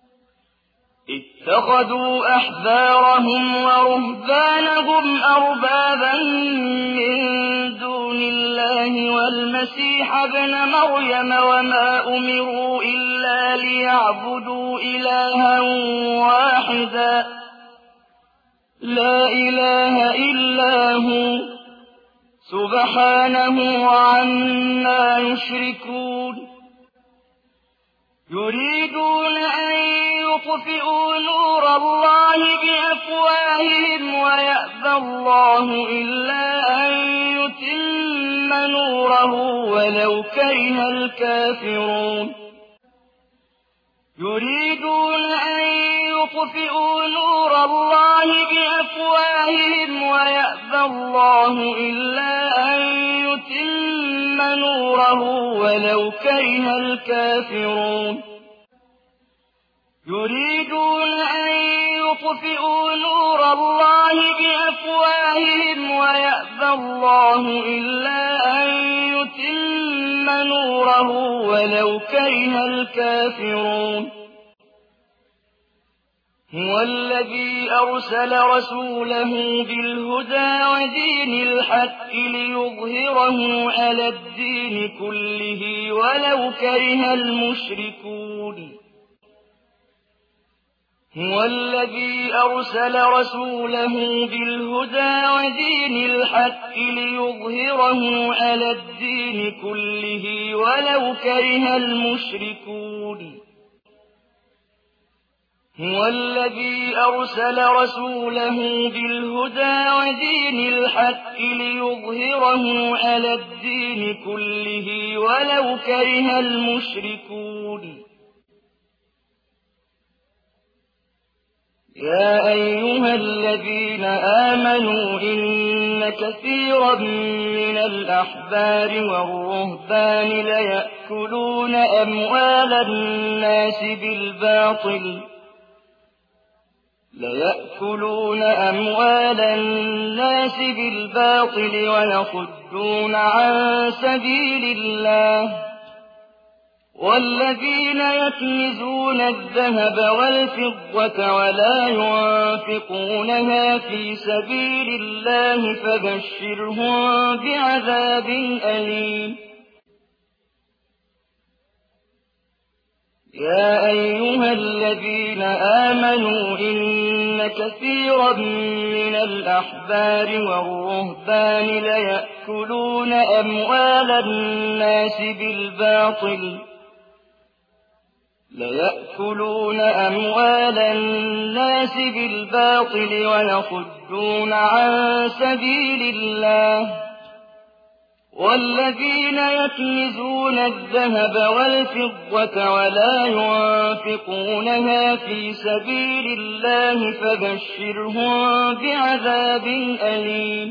اتخذوا أحبارهم ورهبانهم أربابا من دون الله والمسيح ابن مريم وما أمروا إلا ليعبدوا إلها واحدا لا إله إلا هو سبحانه عما يشركون يريدون أن يطفئوا نور الله بأفواههم ويأبى الله إلا أن يتم نوره ولو كره الكافرون يريدون أن يطفئوا نور الله بأفواههم ويأبى الله إلا أن يتم نوره ولو كره الكافرون يريدون أن يطفئوا نور الله بأفواههم ويأبى الله إلا أن يتم نوره ولو كره الكافرون هو الذي أرسل رسوله بالهدى ودين الحق ليظهره على الدين كله ولو كره المشركون هو الذي أرسل رسوله بالهدى ودين الحق ليظهره على الدين كله ولو كره المشركون هو الذي أرسل رسوله بالهدى ودين الحق ليظهره على الدين كله ولو كره المشركون يا أيها الذين آمنوا إن كثيرا من الأحبار والرهبان ليأكلون أموال الناس بالباطل ويصدون عن سبيل الله والذين يكنزون الذهب والفضة ولا ينفقونها في سبيل الله فبشرهم بعذاب أليم يا أيها الذين آمنوا إن كثيرا من الأحبار والرهبان ليأكلون أموال الناس بالباطل ويصدون عن سبيل الله والذين يكنزون الذهب والفضة ولا ينفقونها في سبيل الله فبشرهم بعذاب أليم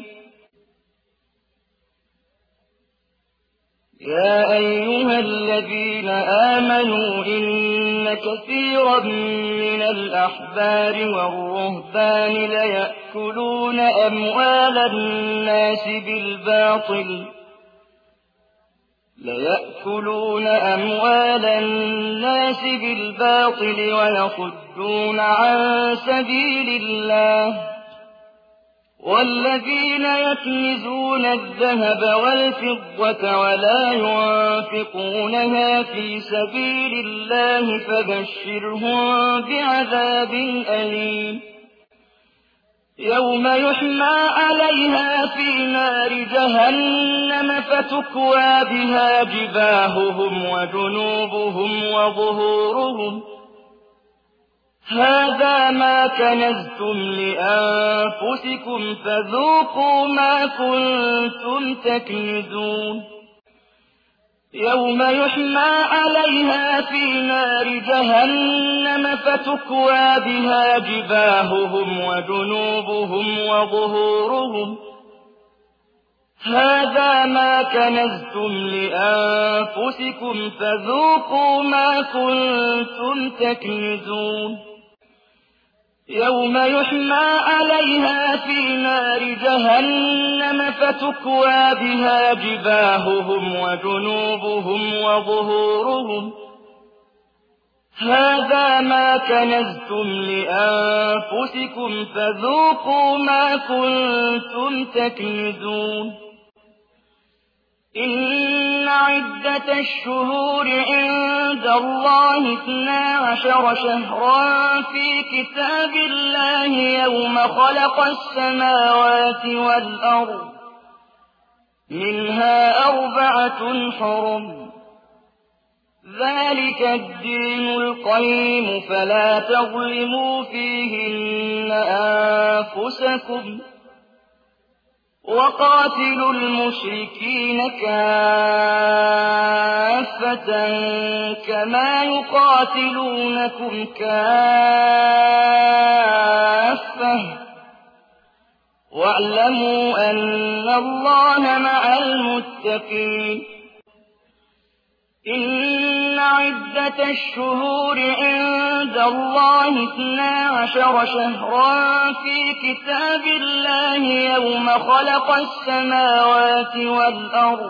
يا أيها الذين آمنوا إن كثيرا من الأحبار والرهبان ليأكلون أموال الناس بالباطل ويصدون عن سبيل الله والذين يكنزون الذهب والفضة ولا ينفقونها في سبيل الله فبشرهم بعذاب أليم يوم يحمى عليها في نار جهنم فتكوى بها جباههم وجنوبهم وظهورهم هذا ما كنزتم لأنفسكم فذوقوا ما كنتم تكنزون يوم يحمى عليها في نار جهنم فتكوى بها جباههم وجنوبهم وظهورهم هذا ما كنزتم لأنفسكم فذوقوا ما كنتم تكنزون يوم يحمى عليها في نار جهنم فتكوى بها جباههم وجنوبهم وظهورهم هذا ما كنزتم لأنفسكم فذوقوا ما كنتم تكنزون إن عدة الشهور عند الله 12 شهرا في كتاب الله يوم خلق السماوات والأرض منها 4 حرم ذلك الدين القيم فلا تظلموا فيهن أنفسكم وقاتلوا المشركين كافة كما يقاتلونكم كافة واعلموا أن الله مع المتقين إن عدة الشهور عند الله 12 شهرا في كتاب الله يوم خلق السماوات والأرض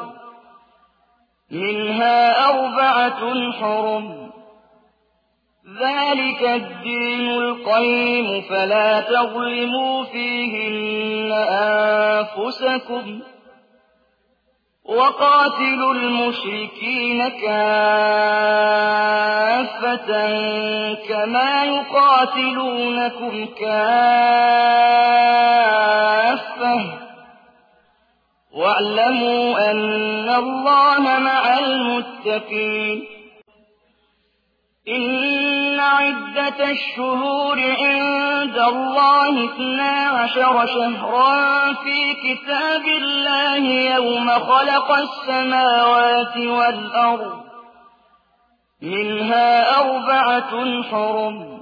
منها 4 حرم ذلك الدين القيم فلا تظلموا فيهن أنفسكم وقاتلوا المشركين كافة كما يقاتلونكم كافة واعلموا أن الله مع المتقين إن عدة الشهور عند الله 12 شهرا في كتاب الله يوم خلق السماوات والأرض منها 4 حرم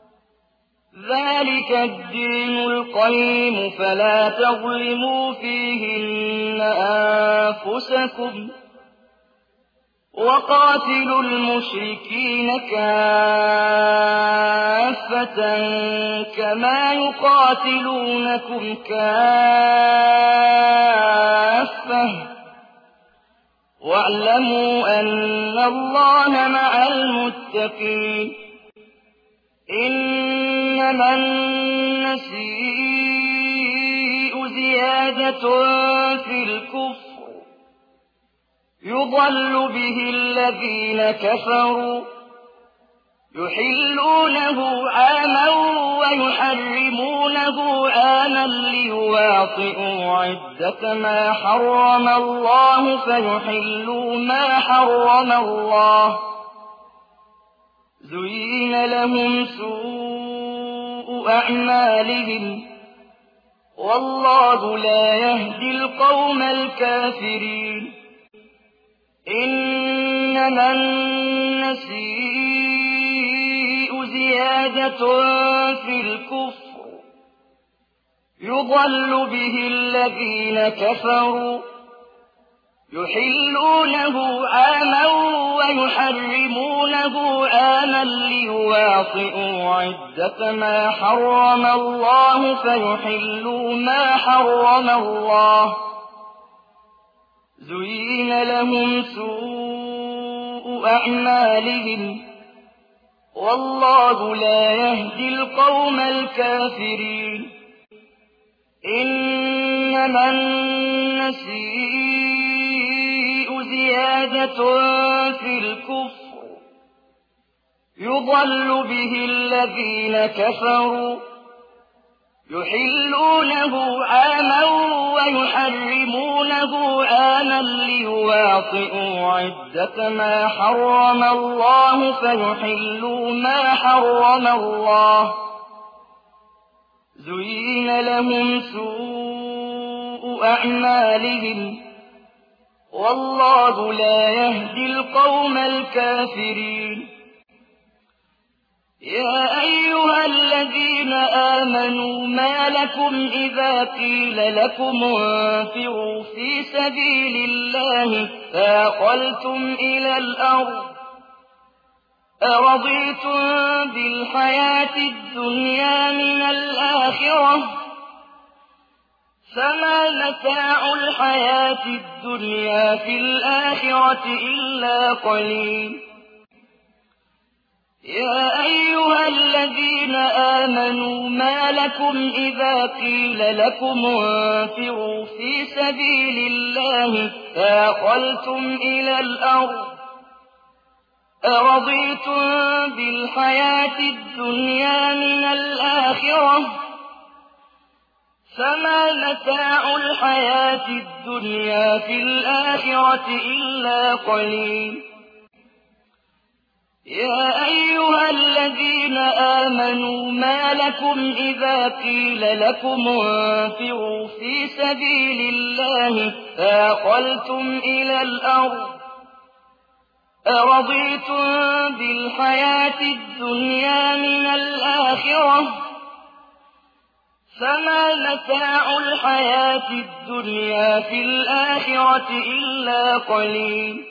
ذلك الدين القيم فلا تظلموا فيهن أنفسكم وقاتلوا المشركين كافة كما يقاتلونكم كافة واعلموا أن الله مع المتقين إنما النسيء زيادة في الكفر يضل به الذين كفروا يحلونه عاما ويحرمونه عاما ليواطئوا عدة ما حرم الله فيحلوا ما حرم الله زين لهم سوء أعمالهم والله لا يهدي القوم الكافرين إنما النسيء زيادة في الكفر يضل به الذين كفروا يحلونه عاما ويحرمونه عاما ليواطئوا عدة ما حرم الله فيحلوا ما حرم الله زين لهم سوء أعمالهم والله لا يهدي القوم الكافرين إنما النسيء زيادة في الكفر يضل به الذين كفروا يحلونه عاما ويحرمونه عاما ليواطئوا عدة ما حرم الله فيحلوا ما حرم الله. زين لهم سوء أعمالهم والله لا يهدي القوم الكافرين. يا أيها الذين آمنوا ما لكم إذا قيل لكم انفروا في سبيل الله اثاقلتم إلى الأرض أرضيتم بالحياة الدنيا من الآخرة فما متاع الحياة الدنيا في الآخرة إلا قليل. يا أيها الذين آمنوا ما لكم إذا قيل لكم انفروا في سبيل الله اثاقلتم إلى الأرض أرضيتم بالحياة الدنيا من الآخرة فما متاع الحياة الدنيا في الآخرة إلا قليل. يا أيها الذين آمنوا ما لكم إذا قيل لكم انفروا في سبيل الله اثاقلتم إلى الأرض أرضيتم بالحياة الدنيا من الآخرة فما متاع الحياة الدنيا في الآخرة إلا قليل.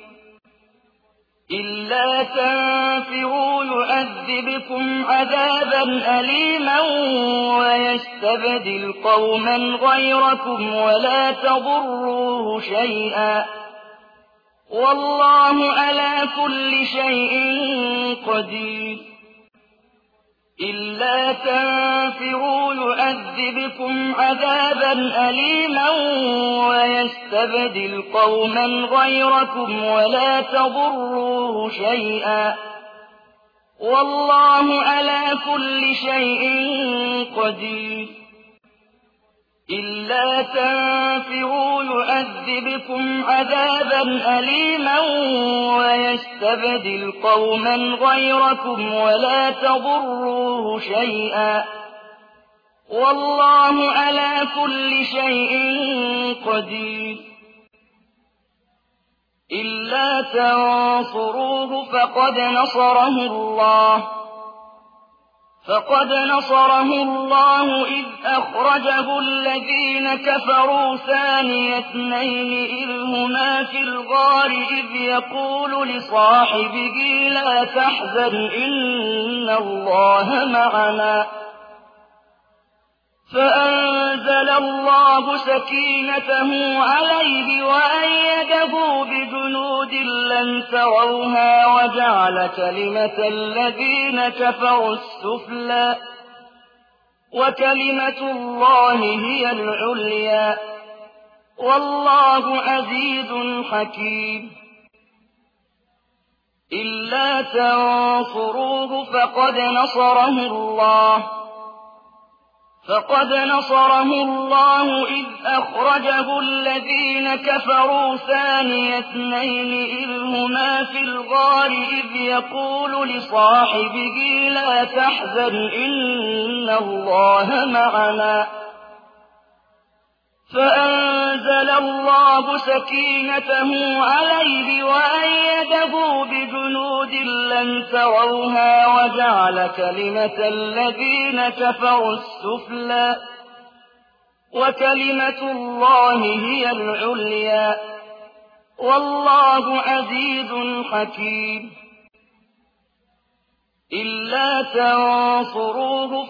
إلا تنفروا يعذبكم عذابا أليما ويستبدل قوما غيركم ولا تضروه شيئا والله على كل شيء قدير. إلا تنفروا يعذبكم عذابا أليما ويستبدل قوما غيركم ولا تضروه شيئا والله على كل شيء قدير. إلا تنفروا يعذبكم عذابا أليما ويستبدل قوما غيركم ولا تضروه شيئا والله على كل شيء قدير. إلا تنصروه فقد نصره الله إذ أخرجه الذين كفروا ثاني اثنين إذ هما في الغار إذ يقول لصاحبه لا تحزن إن الله معنا فأنزل الله سكينته عليه وأيده بجنود لم تروها وجعل كلمة الذين كفروا السفلى وكلمة الله هي العليا والله عزيز حكيم. إلا تنصروه فقد نصره الله إذ أخرجه الذين كفروا ثاني اثنين إذ هما في الغار إذ يقول لصاحبه لا تحزن إن الله معنا فأنزل الله سكينته عليه وأيده بجنود لم تروها وجعل كلمة الذين كفروا السفلى وكلمة الله هي العليا والله عزيز حكيم. إلا تنصروه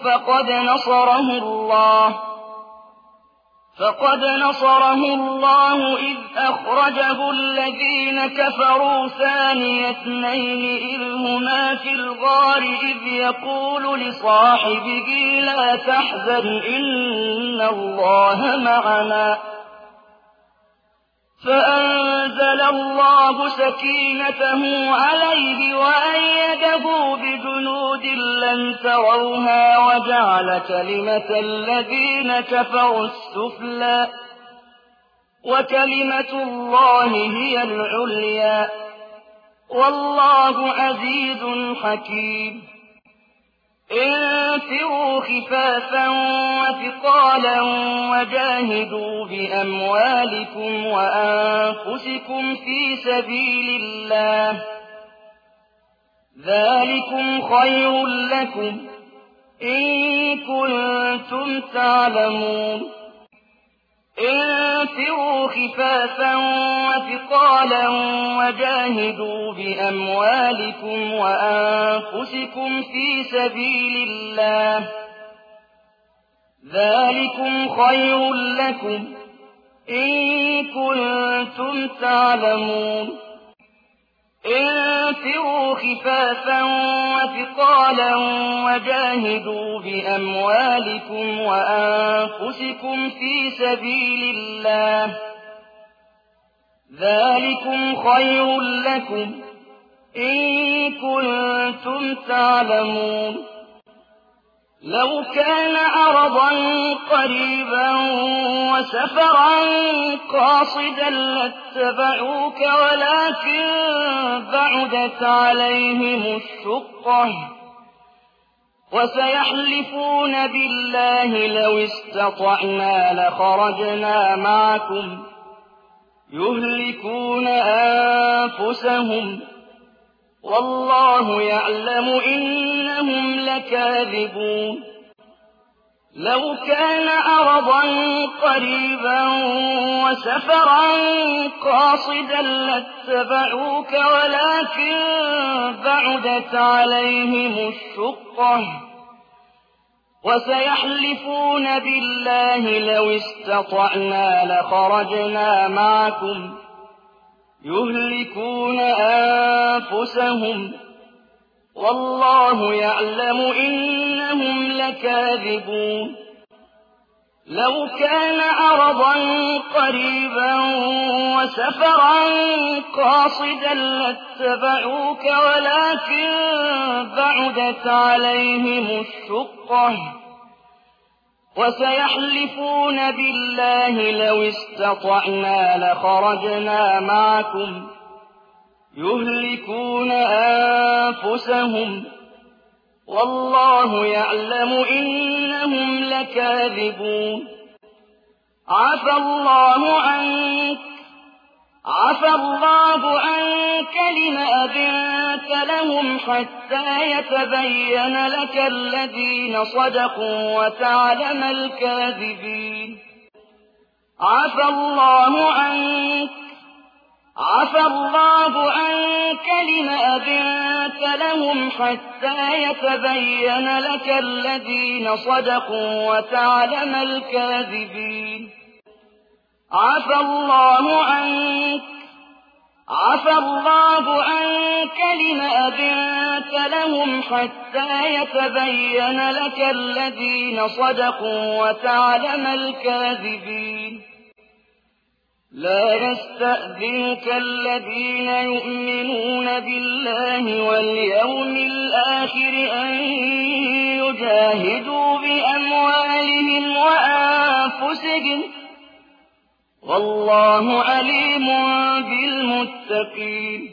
فقد نصره الله إذ أخرجه الذين كفروا ثاني اثنين إذ هما في الغار إذ يقول لصاحبه لا تحزن إن الله معنا فأنزل الله سكينته عليه وأيده بجنود لم تروها وجعل كلمة الذين كفروا السفلى وكلمة الله هي العليا والله عزيز حكيم انفروا خفافا وثقالا وجاهدوا بأموالكم وأنفسكم في سبيل الله ذلكم خير لكم إن كنتم تعلمون انفروا خفافا وثقالا وجاهدوا بأموالكم وأنفسكم في سبيل الله ذلكم خير لكم إن كنتم تعلمون انفروا خفافا وثقالا وجاهدوا بأموالكم وأنفسكم في سبيل الله ذلكم خير لكم إن كنتم تعلمون لو كان عرضا قريبا وسفرا قاصدا لاتبعوك ولكن بعدت عليهم الشقة وسيحلفون بالله لو استطعنا لخرجنا معكم يهلكون أنفسهم والله يعلم إنهم لكاذبون لو كان عرضا قريبا وسفرا قاصدا لاتبعوك ولكن بعدت عليهم الشقة وسيحلفون بالله لو استطعنا لخرجنا معكم يهلكون أنفسهم والله يعلم إنهم لكاذبون لو كان عرضا قريبا وسفرا قاصدا لاتبعوك ولكن بعدت عليهم الشقة وسيحلفون بالله لو استطعنا لخرجنا معكم يهلكون أنفسهم والله يعلم إنهم لكاذبون عفى الله عنك لم أذنت لهم حتى يتبين لك الذين صدقوا وتعلم الكاذبين عفى الله عنك لم أذنت لهم حتى يتبين لك الذين صدقوا وتعلم الكاذبين عفى الله عنك لم أذنت لهم حتى يتبين لك الذين صدقوا وتعلم الكاذبين لا يستأذنك الذين يؤمنون بالله واليوم الآخر أن يجاهدوا بأموالهم وأنفسهم والله عليم بالمتقين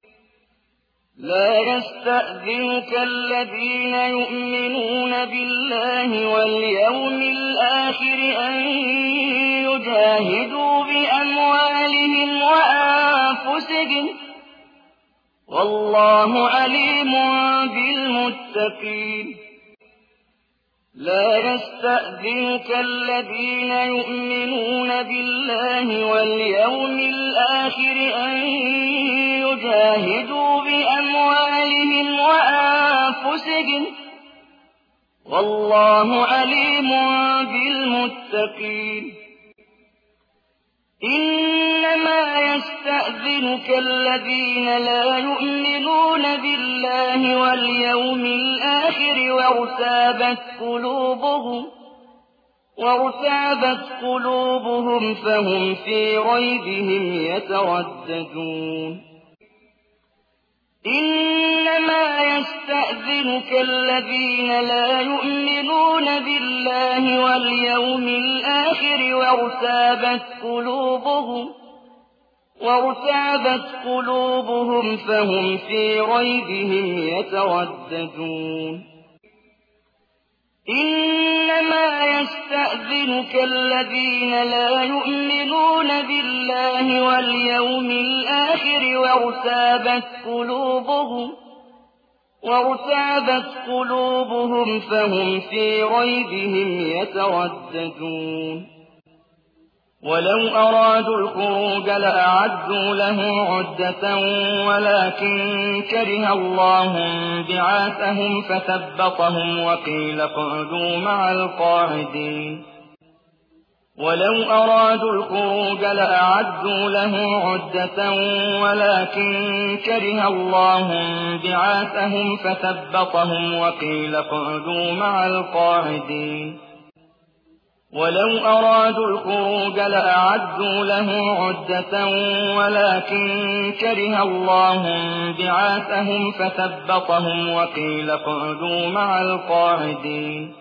لا يستأذنك الذين يؤمنون بالله واليوم الآخر أن يجاهدوا بأموالهم وأنفسهم والله عليم بالمتقين لا يستأذنك الذين يؤمنون بالله واليوم الآخر أن يجاهدوا بأموالهم وأنفسهم والله عليم بالمتقين إنما يستأذنك الذين لا يؤمنون بالله واليوم الآخر وارتابت قلوبهم وارتابت قلوبهم فهم في ريبهم يترددون إنما يستأذنك الذين لا يؤمنون بالله واليوم الآخر وارتابت قلوبهم فهم في ريبهم يترددون إنما يستأذنك الذين لا يؤمنون بالله واليوم الآخر وارتابت قلوبهم فهم في ريبهم يترددون ولو أرادوا الخروج لأعدوا له عدة ولكن كره الله بعاثهم فثبطهم وقيل اقعدوا مع القاعدين ولو أرادوا الخروج لأعدوا له عدة ولكن كره الله بعاثهم فثبطهم وقيل اقعدوا مع القاعدين ولو أرادوا الخروج لأعدوا له عدة ولكن كره الله بعاثهم فثبطهم وقيل اقعدوا مع القاعدين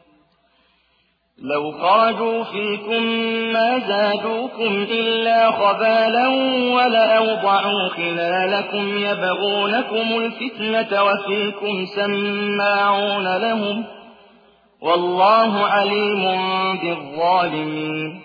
لو خرجوا فيكم ما زادوكم إلا خبالا ولأوضعوا خلالكم يبغونكم الفتنة وفيكم سماعون لهم والله عليم بالظالمين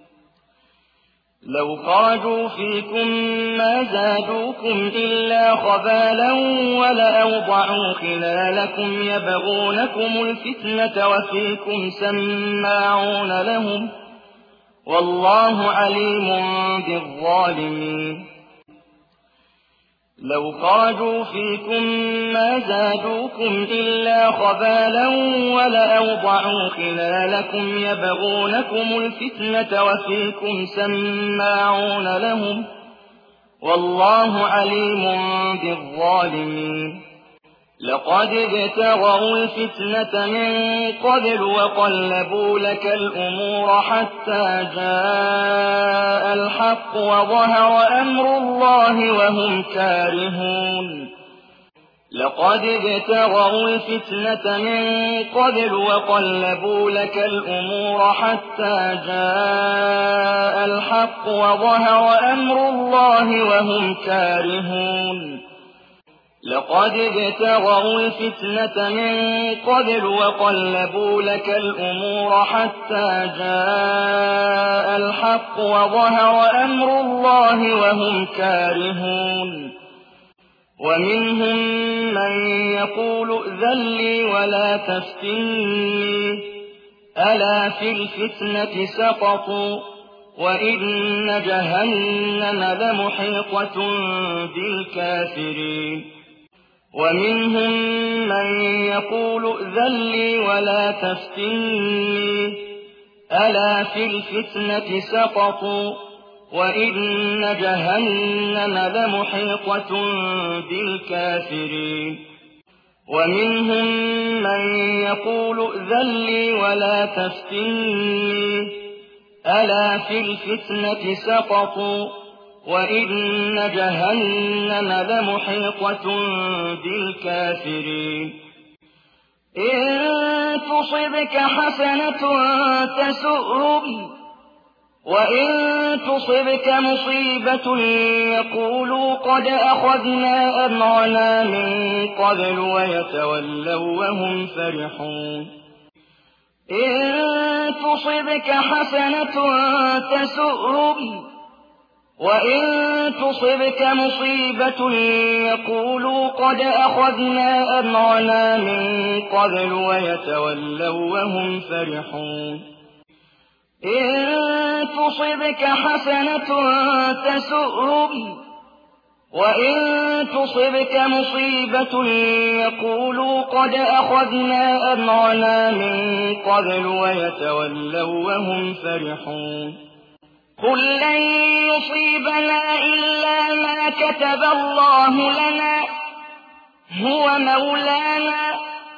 لو خرجوا فيكم ما زادوكم إلا خبالا ولأوضعوا خلالكم يبغونكم الفتنة وفيكم سماعون لهم والله عليم بالظالمين لو خرجوا فيكم ما زادوكم إلا خبالا ولأوضعوا خلالكم يبغونكم الفتنة وفيكم سماعون لهم والله عليم بالظالمين لقد ابتغوا الفتنة من قبل وقلبوا لك الأمور حتى جاء الحق وظهر أمر الله وهم كارهون لقد ابتغوا الفتنة من قبل وقلبوا لك الأمور حتى جاء الحق وظهر أمر الله وهم كارهون لقد ابتغوا الفتنة من قبل وقلبوا لك الأمور حتى جاء الحق وظهر أمر الله وهم كارهون ومنهم من يقول ائذن لي ولا تفتني ألا في الفتنة سقطوا وإن جهنم لمحيطة بالكافرين ومنهم من يقول ائذن لي ولا تفتني ألا في الفتنة سقطوا وإن جهنم لمحيطة بالكافرين ومنهم من يقول ائذن لي ولا تفتني ألا في الفتنة سقطوا وإن جهنم لمحيطة بالكافرين إن تصبك حسنة تسؤهم وإن تصبك مصيبة يقولوا قد أخذنا أمرنا من قبل ويتولوا وهم فرحون إن تصبك حسنة تسؤهم وإن تصبك مصيبة يقولوا قد أخذنا أمرنا من قبل ويتولوا وهم فرحون إن تصبك حسنة تسؤهم وإن تصبك مصيبة يقولوا قد أخذنا أمرنا من قبل ويتولوا وهم فرحون قل لن يصيبنا إلا ما كتب الله لنا هو مولانا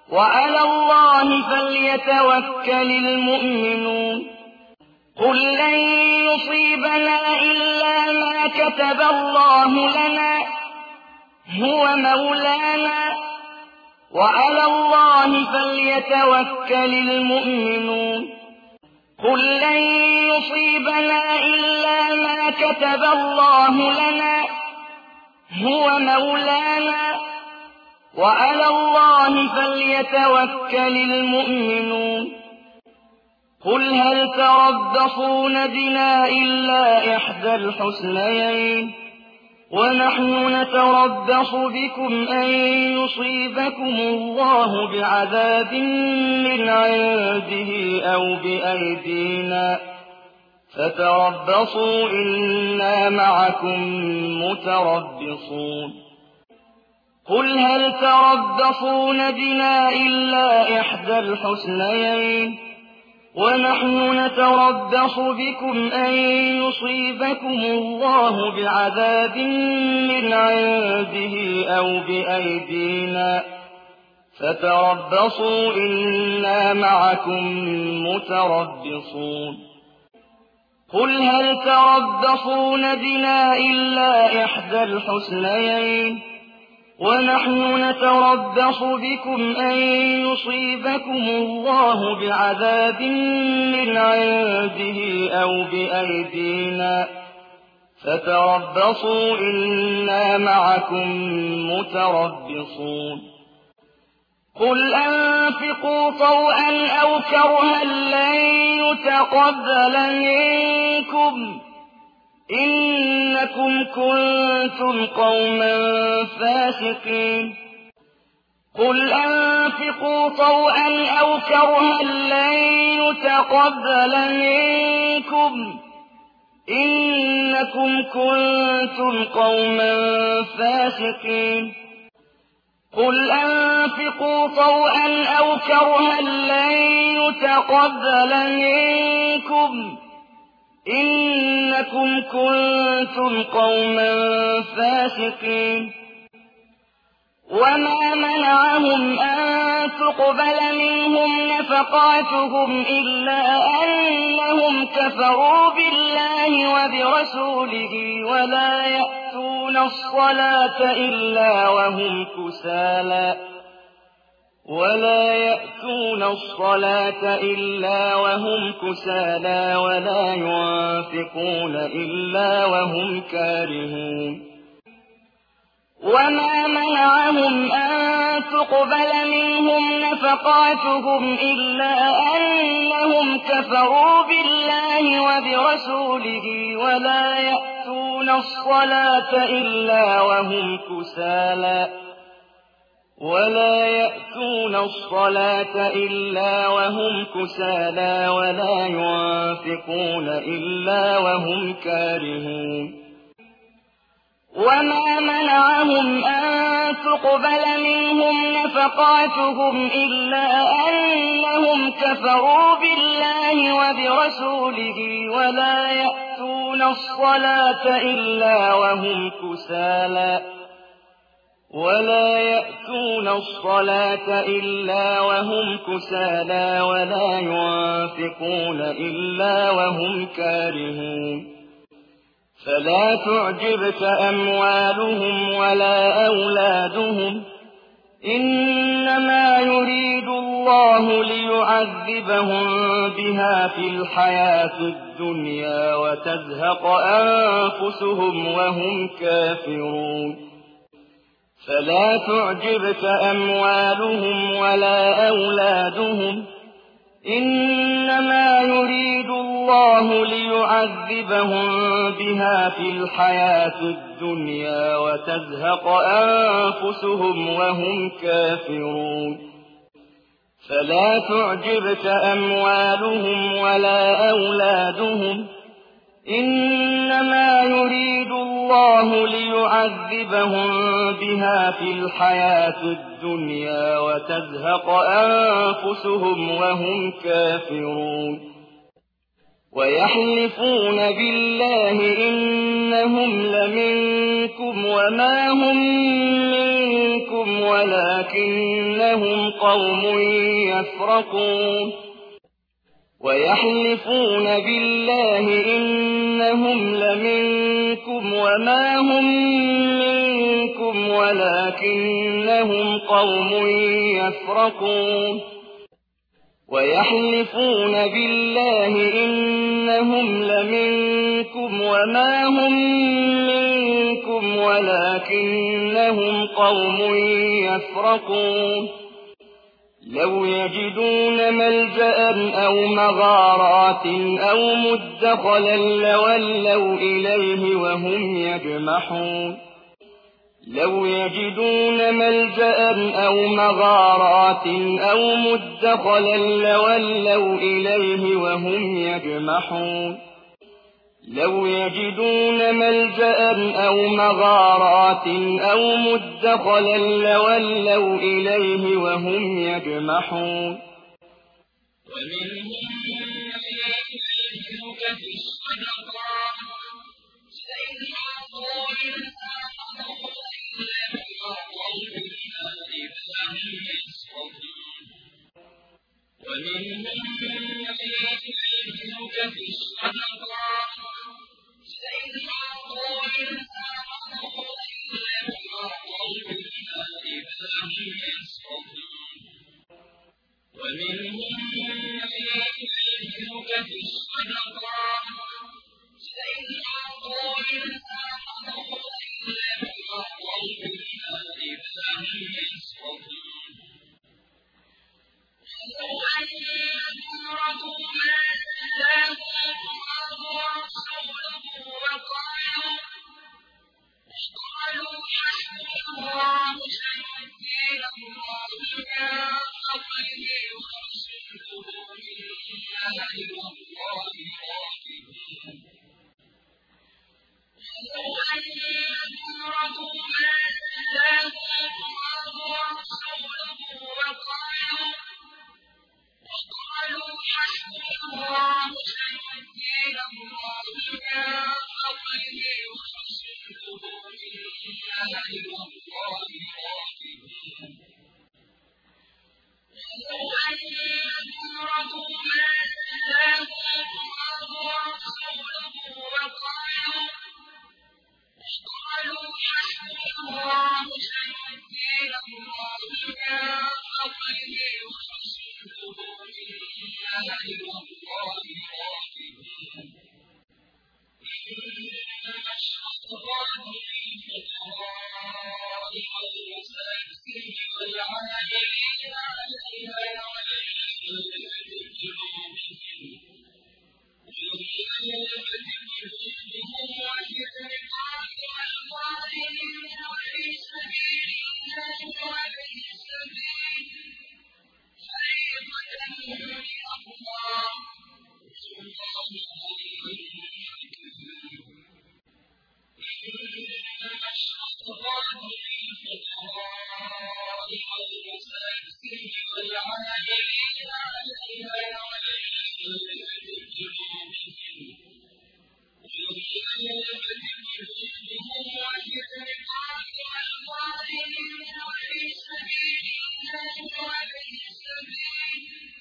وعلى الله فليتوكل المؤمنون قل لن يصيبنا إلا ما كتب الله لنا هو مولانا وعلى الله فليتوكل المؤمنون قل لن يصيبنا إلا ما كتب الله لنا هو مولانا وعلى الله فليتوكل المؤمنون قل هل تربصون بنا إلا إحدى الحسنيين ونحن نتربص بكم أن يصيبكم الله بعذاب من عنده أو بأيدينا فتربصوا إنا معكم متربصون قل هل تربصون بنا إلا إحدى الحسنيين ونحن نتربص بكم أن يصيبكم الله بعذاب من عنده أو بأيدينا فتربصوا إنا معكم متربصون قل هل تربصون بنا إلا إحدى الحسنيين ونحن نتربص بكم أن يصيبكم الله بعذاب من عنده أو بأيدينا فتربصوا إنا معكم متربصون قل أنفقوا طوعا أو كرها لن يتقبل منكم إنكم كنتم قوما فاسقين قل أنفقوا طوعا أو كرها لن يتقبل منكم إنكم كنتم قوما فاسقين قل أنفقوا طوعا أو كرها لن يتقبل منكم إنكم كنتم قوما فاسقين وما منعهم أن تقبل منهم نفقاتهم إلا أنهم كفروا بالله وبرسوله ولا يأتون الصلاة إلا وهم كسالى ولا ينفقون إلا وهم كارهون وما منعهم أن تقبل منهم نفقاتهم إلا أنهم كفروا بالله وبرسوله ولا يأتون الصلاة إلا وهم كسالى ولا ينفقون إلا وهم كارهون وما منعهم أن تقبل منهم نفقاتهم إلا أنهم كفروا بالله وبرسوله ولا يأتون الصلاة إلا وهم كسالى ولا ينفقون إلا وهم كارهون فلا تعجبك أموالهم ولا أولادهم إنما يريد الله ليعذبهم بها في الحياة الدنيا وتزهق أنفسهم وهم كافرون فلا تعجبك أموالهم ولا أولادهم إنما يريد الله ليعذبهم بها في الحياة الدنيا وتزهق أنفسهم وهم كافرون فلا تعجبك أموالهم ولا أولادهم إنما يريد الله ليعذبهم بها في الحياة الدنيا وتزهق أنفسهم وهم كافرون ويحلفون بالله إنهم لمنكم وما هم منكم ولكنهم قوم يفرقون ويحلفون بالله إنهم لمنكم وما هم منكم ولكنهم قوم يفرقون ويحلفون بالله إنهم لمنكم وما هم منكم ولكنهم قوم يفرقون لو يجدون ملجأ أو مغارات أو مدخلا لولوا إليه وهم يجمحون لو يجدون ملجأ أو مغارات أو مدخلا لولوا إليه وهم يجمحون لو يجدون ملجأ أو مغارات أو مدخلا لولوا إليه وهم يجمحون ومنهم من يلهك في الصدقات فإن أعطوا ومنهم من يلهك في الصدقات فإن أعطوا ومنهم من يلهك في الصدقات فإن أعطوا ولو أنهم رضوا ما آتاهم الله ورسوله وقالوا حسبنا الله سيؤتينا الله من فضله ورسوله إنا إلى الله راغبون ولو أنهم رضوا ما آتاهم الله ورسوله وقالوا حسبنا الله سيؤتينا الله من فضله ورسوله إنا إلى الله راغبون ولو أنهم رضوا ما آتاهم الله ورسوله وقالوا حسبنا الله سيؤتينا الله من فضله ورسوله إنا إلى الله راغبون إنما الصدقات للفقراء والمساكين والعاملين عليها والمؤلفة قلوبهم وفي الرقاب والغارمين وفي سبيل الله وابن السبيل فريضة من الله والله عليم حكيم إنما الصدقات للفقراء والمساكين والعاملين عليها والمؤلفة قلوبهم وفي الرقاب والغارمين وفي سبيل الله وابن السبيل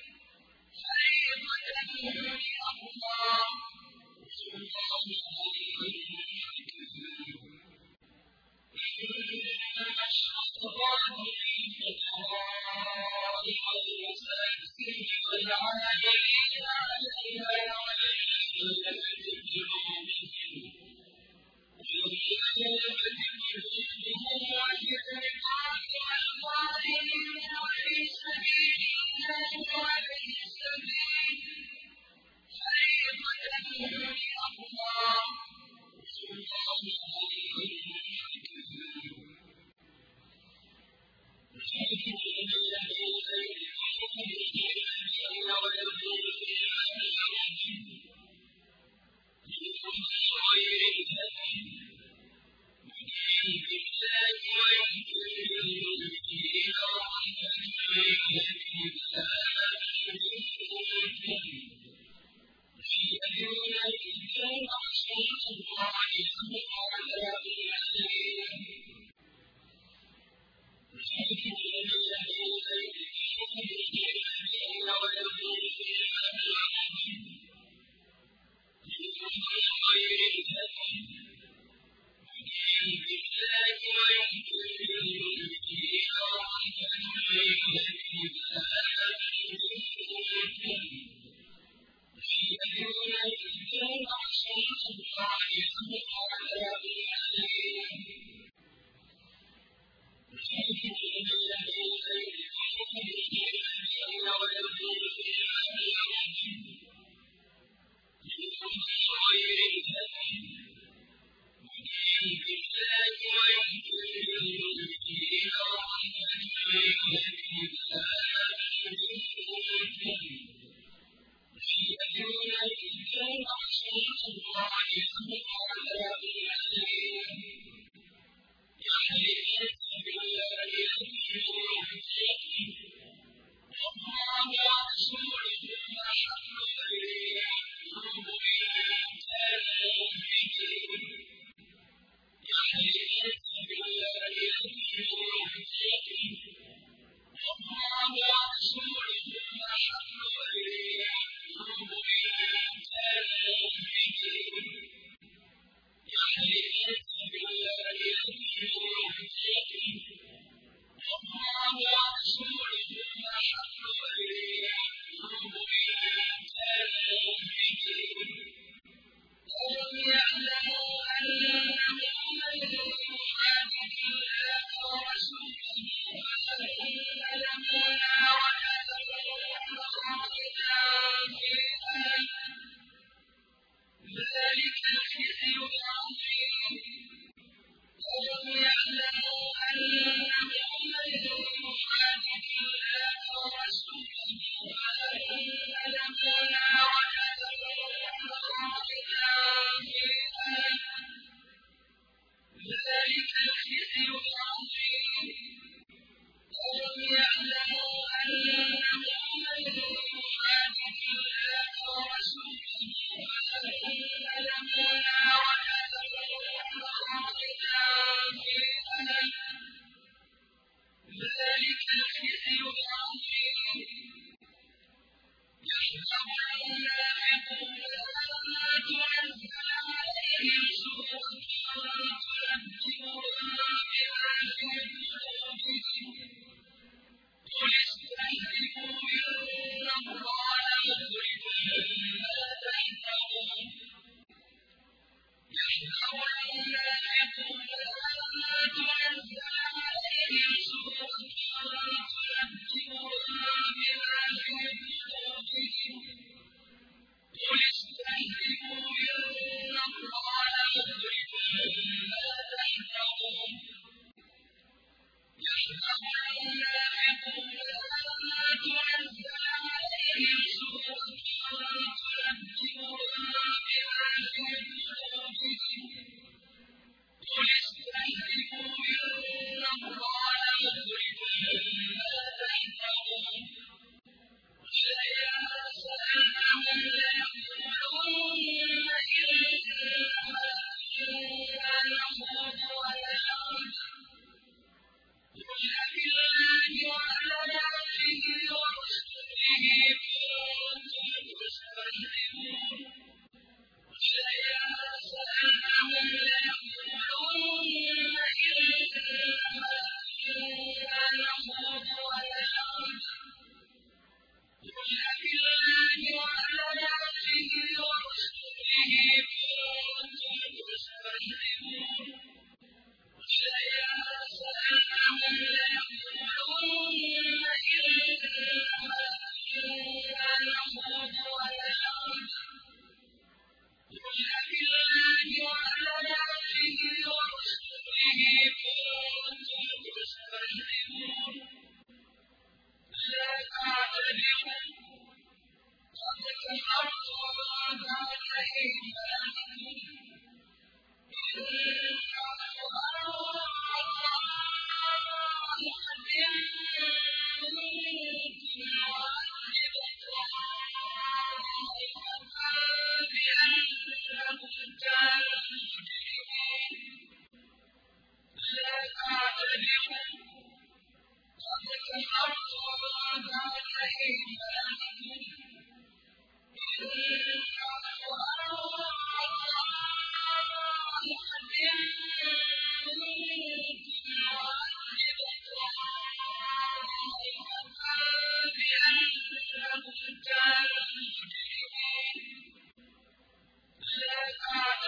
فريضة من الله والله عليم حكيم إنما الصدقات للفقراء والمساكين والعاملين عليها والمؤلفة قلوبهم وفي الرقاب والغارمين وفي سبيل الله وابن السبيل فريضة من الله والله عليم حكيم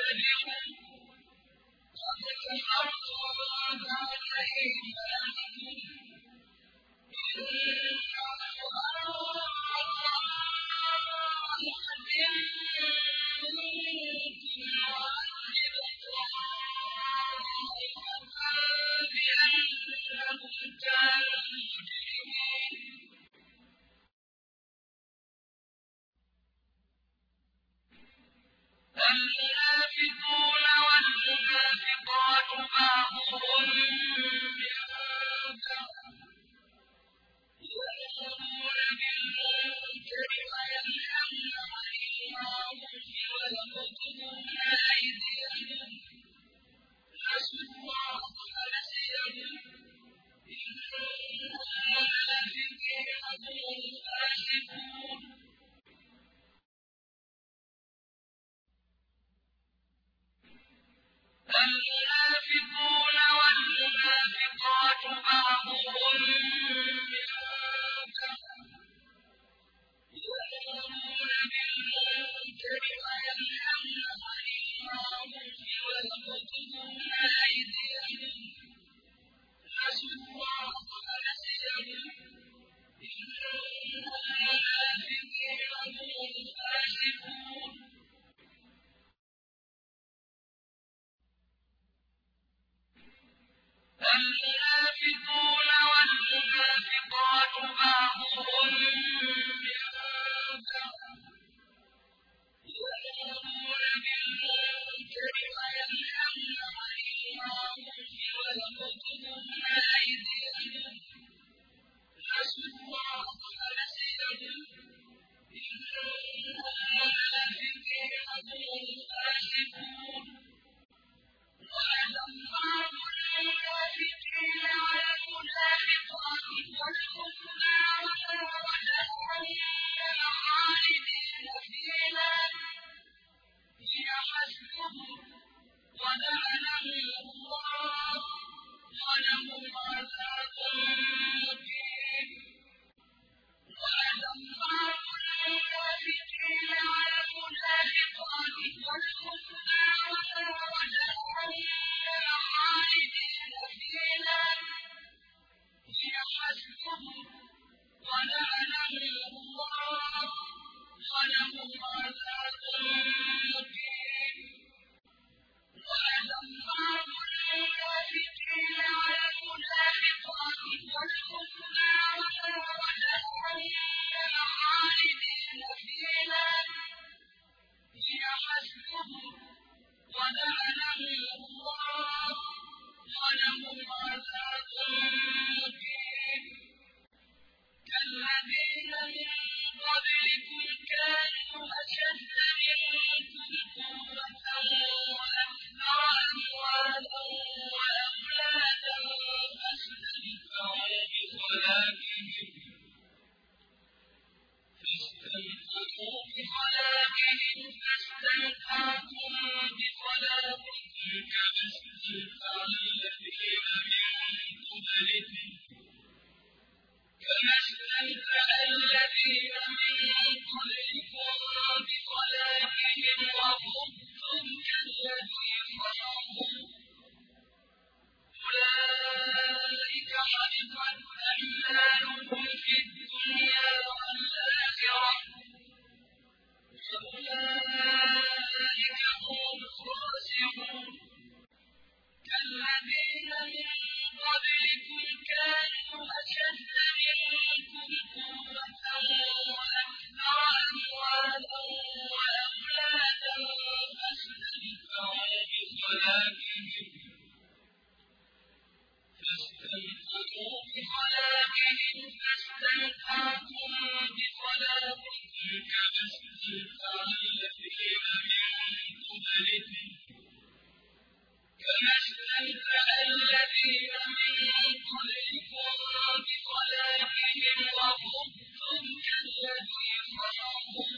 المنافقون والمنافقات بعضهم من بعض يأمرون بالمنكر وينهون عن المعروف ويقبضون أيديهم نسوا الله فنسيهم إن المنافقين هم الفاسقون المنافقون والمنافقات بعضهم من بعض يأمرون بالمنكر وينهون عن المعروف ويقبضون أيديهم نسوا الله فنسيهم إن المنافقين هم الفاسقون المنافقون والمنافقات بعضهم من بعض يأمرون بالمنكر وينهون عن المعروف ويقبضون أيديهم نسوا الله فنسيهم إن المنافقين هم الفاسقون وعد الله المنافقين والمنافقات والكفار جهنم خالدين فيها هي حسبهم ولعنهم الله ولهم عذاب مقيم وعد الله المنافقين والمنافقات والكفار جهنم خالدين فيها هي حسبهم ولعنهم الله ولهم عذاب مقيم وعد الله المنافقين والمنافقات والكفار جهنم خالدين فيها هي حسبهم ولعنهم الله ولهم عذاب مقيم كالذين من قبلكم كانوا أشد منكم قوة وأكثر أموالا وأولادا فاستمتعوا بخلاقهم فاستمتعتم بخلاقكم كما استمتع الذين من قبلكم بخلاقهم وخضتم كالذي خاضوا أولئك حبطت أعمالهم في الدنيا والآخرة وأولئك هم الخاسرون كالذين من قبلكم كانوا أشد منكم قوة وأكثر أموالا وأولادا فاستمتعوا بخلاقهم فاستمتعتم بخلاقكم كما استمتع الذين من قبلكم بخلاقهم وخضتم كالذي خاضوا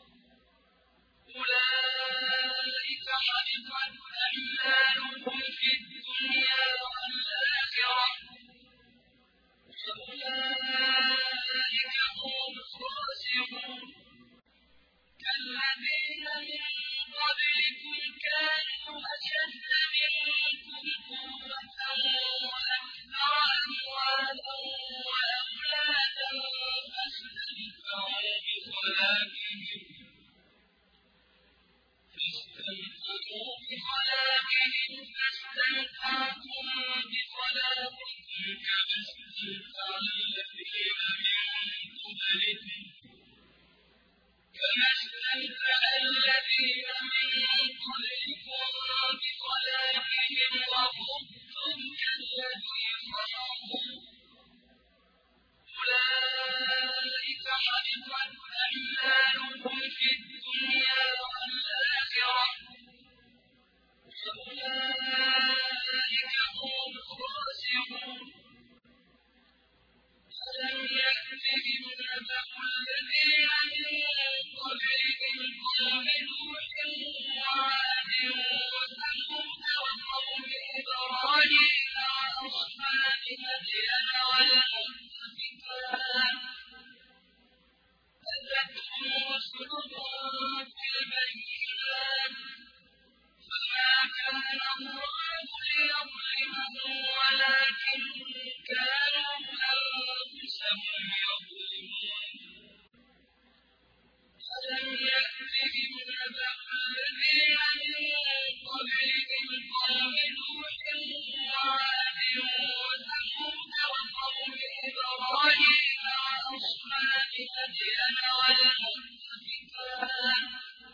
أولئك حبطت أعمالهم في الدنيا والآخرة وأولئك هم الخاسرون كالذين من قبلكم قبلكم كانوا أشد منكم قوة وأكثر أموالا وأولادا فاستمتعوا بخلاقهم فاستمتعتم بخلاقكم كما استمتع الذين من قبلكم بخلاقهم وخضتم كالذي خاضوا أولئك حبطت أعمالهم في الدنيا والآخرة وأولئك هم الخاسرون ألم يأتهم نبأ الذين من قبلهم قوم نوح وعاد وثمود وقوم إبراهيم وأصحاب مدين والمؤتفكات أتتهم رسلهم بالبينات فما كان الله ليظلمهم ولكن كانوا أنفسهم يظلمون ألم يأتهم نبأ الذين من قبلهم قوم نوح وعاد وثمود وقوم إبراهيم وأصحاب مدين والمؤتفكات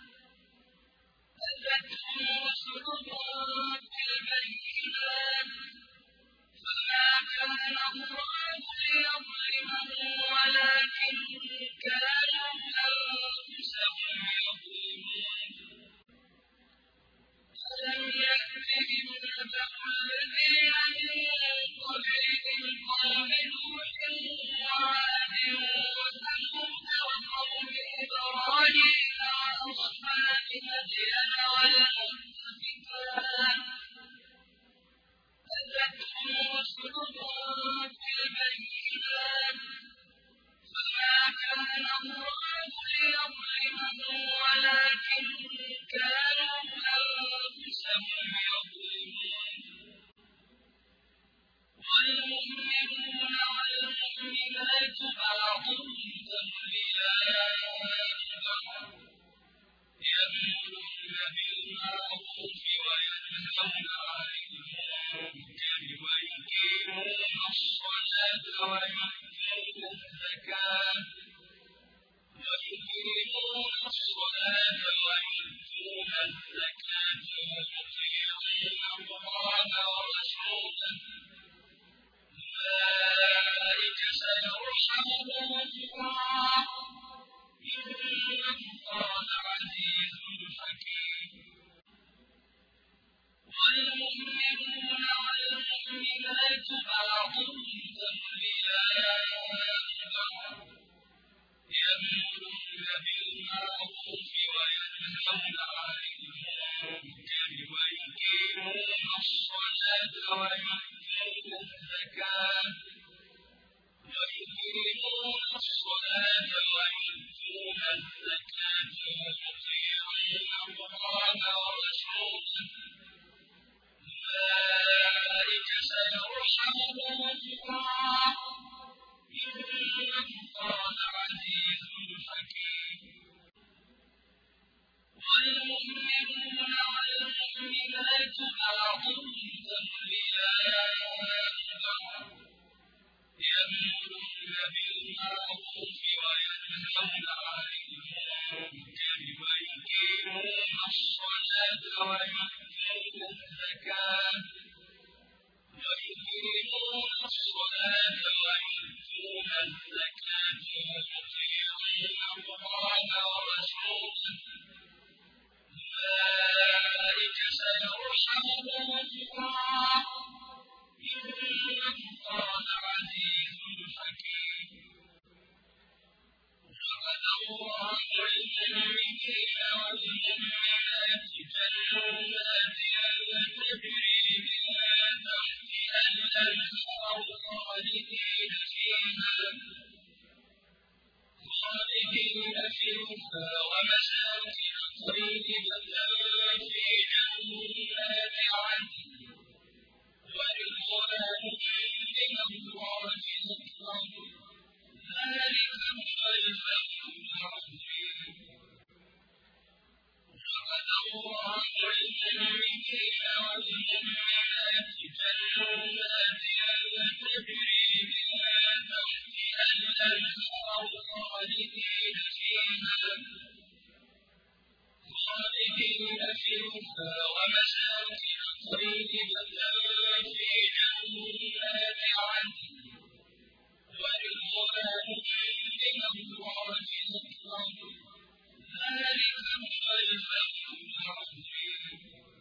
أتتهم رسلهم بالبينات فما كان الله ليظلمهم ولكن كانوا أنفسهم يظلمون ألم يأتهم نبأ الذين من قبلهم قوم نوح وعاد وثمود وقوم إبراهيم وأصحاب مدين والمؤتفكات أتتهم رسلهم بالبينات فما كان الله ليظلمهم ولكن كانوا أنفسهم يظلمون والمؤمنون والمؤمنات بعضهم أولياء بعض يأمرون بالمعروف وينهون عن المنكر ويقيمون الصلاة ويؤتون الزكاة ويطيعون الله ورسوله أولئك سيرحمهم الله إن الله عزيز حكيم والمؤمنون والمؤمنات بعضهم أولياء بعض يأمرون بالمعروف وينهون عن المنكر ويقيمون الصلاة ويؤتون الزكاة ويطيعون الله ورسوله أولئك سيرحمهم الله إن الله عزيز حكيم والمؤمنون والمؤمنات بعضهم أولياء بعض يأمرون بالمعروف وينهون عن المنكر ويقيمون الصلاة ويؤتون الزكاة ويطيعون الله ورسوله أولئك سيرحمهم الله إن الله عزيز حكيم وعد الله المؤمنين والمؤمنات جنات تجري من تحتها الأنهار خالدين فيها ومساكن طيبة والمؤمنات جنات تجري من تحتها الأنهار خالدين فيها ومساكن طيبة في جنات عدن ورضوان من الله أكبر ذلك هو الفوز العظيم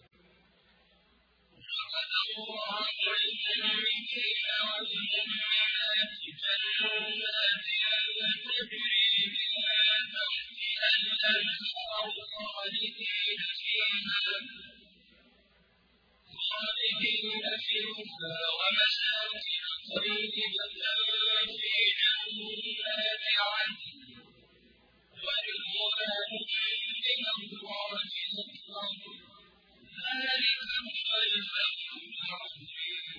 وعد الله المؤمنين والمؤمنات جنات تجري من تحتها الأنهار خالدين فيها ومساكن طيبة في جنات عدن ورضوان من الله أكبر ذلك هو الفوز العظيم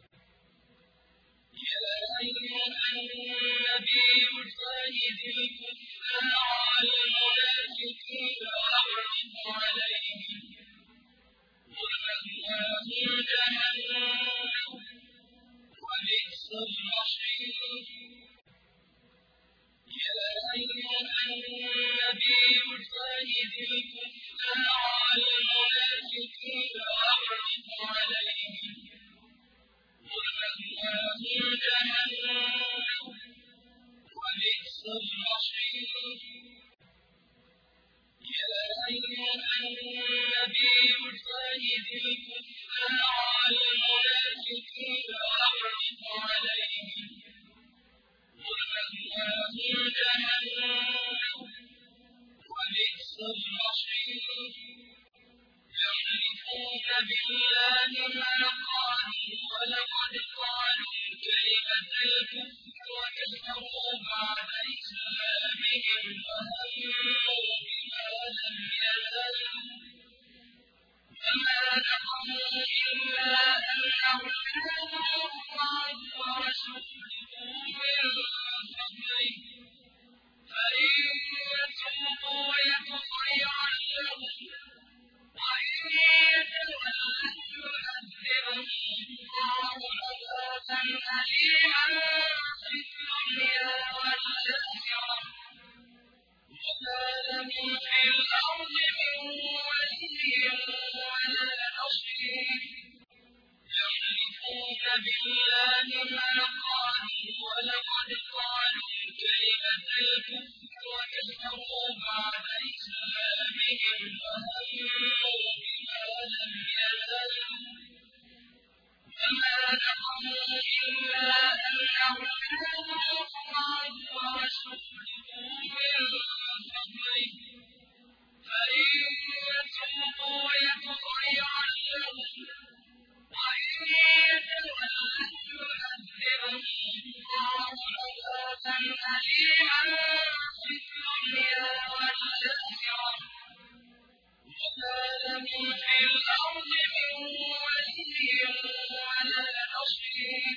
يا أيها النبي جاهد الكفار والمنافقين واغلظ عليهم ومأواهم جهنم وبئس المصير يا أيها النبي جاهد الكفار والمنافقين واغلظ عليهم ومأواهم جهنم وبئس المصير يا أيها النبي جاهد الكفار والمنافقين واغلظ عليهم ومأواهم جهنم وبئس المصير يحلفون بالله ما قالوا ولقد قالوا كلمة الكفر وكفروا بعد إسلامهم وهموا بما لم ينالوا وما نقموا إلا أن أغناهم الله ورسوله من فضله فإن يتوبوا يك خيرا لهم وإن يتولوا يعذبهم الله عذابا أليما في الدنيا والآخرة وما لهم في الأرض من ولي ولا نصير يحلفون بالله ما قالوا ولقد قالوا كلمة الكفر وكفروا بعد إسلامهم وهموا بما لم ينالوا وما نقموا إلا أن أغناهم الله ورسوله من فضله فإن يتوبوا يك خيرا لهم وإن يتولوا يعذبهم الله عذابا أليما في الدنيا والآخرة وما لهم في الأرض من ولي ولا نصير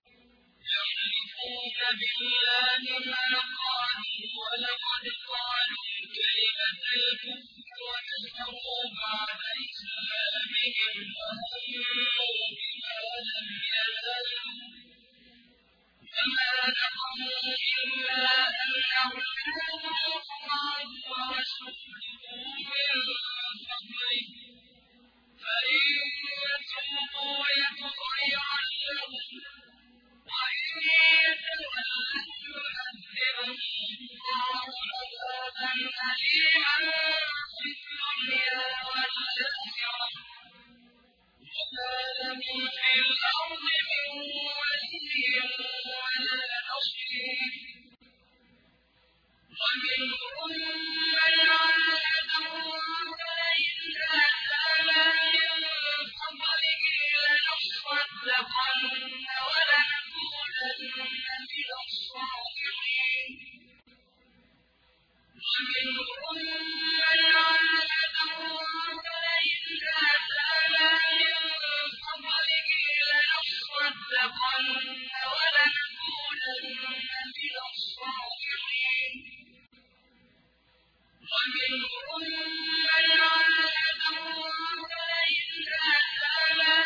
يحلفون بالله ما قالوا ولقد قالوا كلمة الكفر وكفروا بعد إسلامهم وهموا بما لم ينالوا وما نقموا إلا أن أغناهم الله ورسوله من فضله فإن يتوبوا يك خيرا لهم وإن يتولوا يعذبهم الله عذابا أليما في الدنيا والآخرة وما لهم في الأرض من ولي ولا نصير ومنهم من عاهد الله لئن آتانا من فضله لنصدقن ولنكونن من الصالحين ومنهم من عاهد الله لئن آتانا من فضله لنصدقن ولنكونن من الصالحين ومنهم من عاهد الله لئن آتانا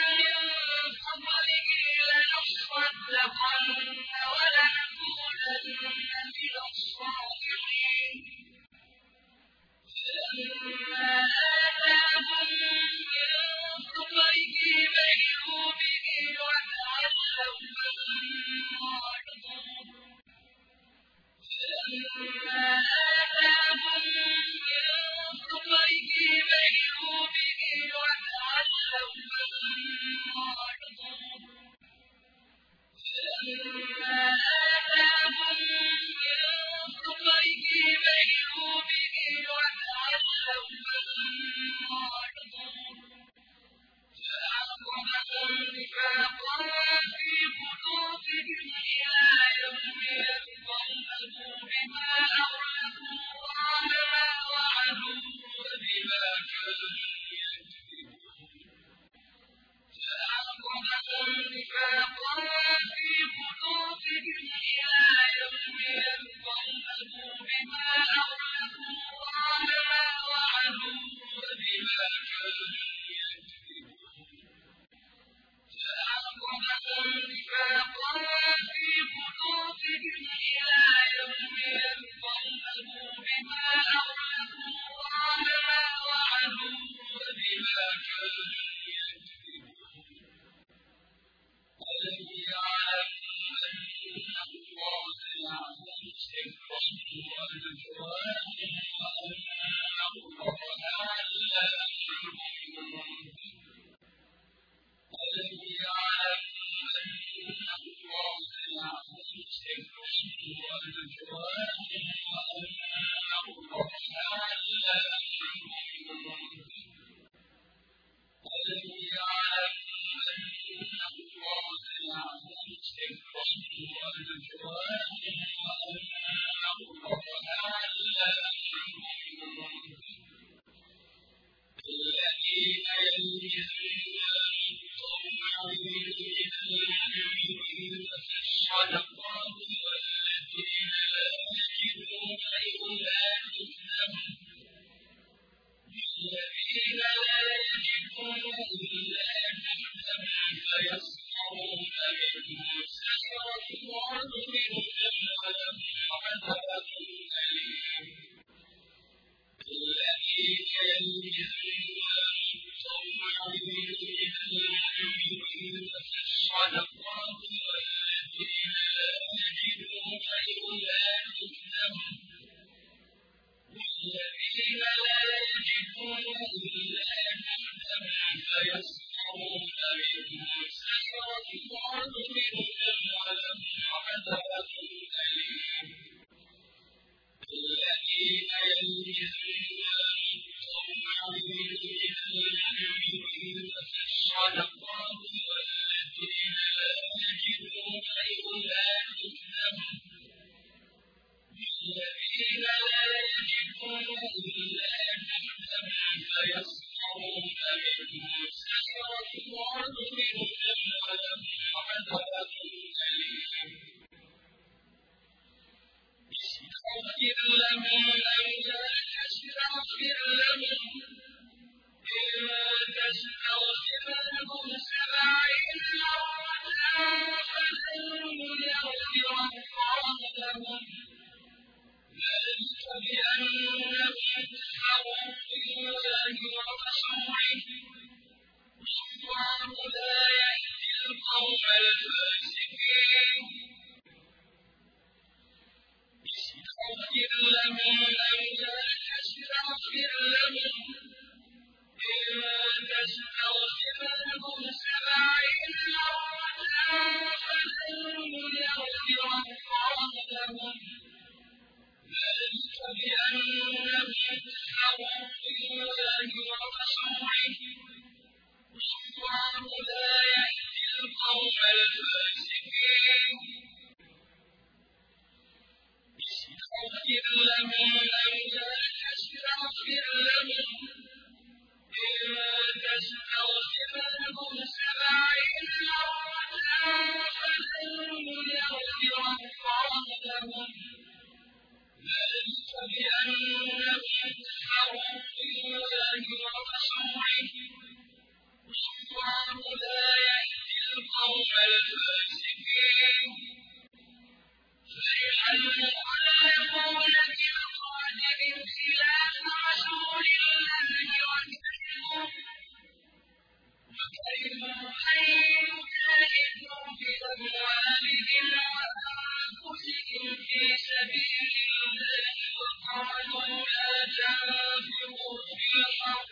يجاهدوا بأموالهم وأنفسهم في سبيل الله وقالوا لا تنفروا في الأرض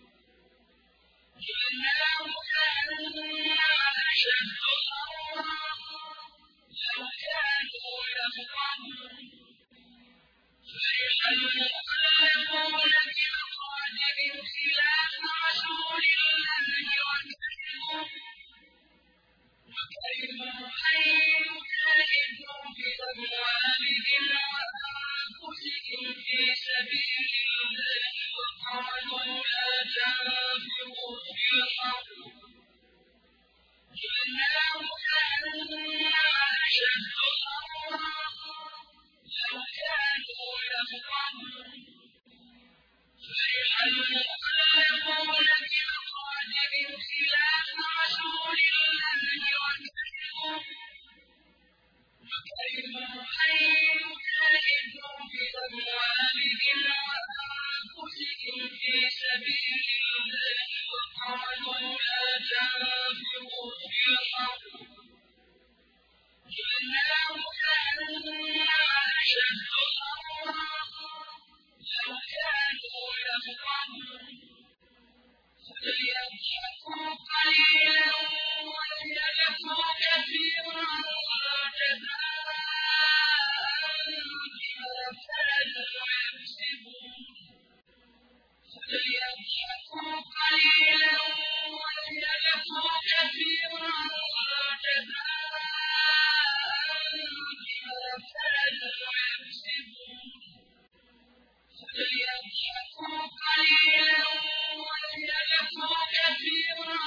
قل نار جهنم أشد حرا لو كانوا يفقهون فرح المخلفون بمقعدهم خلاف رسول الله وكرهوا أن يجاهدوا بأموالهم وأنفسهم في سبيل الله وقالوا لا تنفروا في الأرض قل نار جهنم أشد حرا لو كانوا يفقهون فرح المخلفون بمقعدهم خلاف رسول الله وكرهوا أن يجاهدوا بأموالهم وأنفسهم في سبيل الله وقالوا لا تنفروا في الأرض قل نار جهنم أشد حرا لو كانوا يفقهون فليضحكوا قليلا وليبكوا كثيرا جزاء بما كانوا يكسبون فليضحكوا قليلا وليبكوا كثيرا جزاء بما كانوا يكسبون فليضحكوا قليلا وليبكوا كثيرا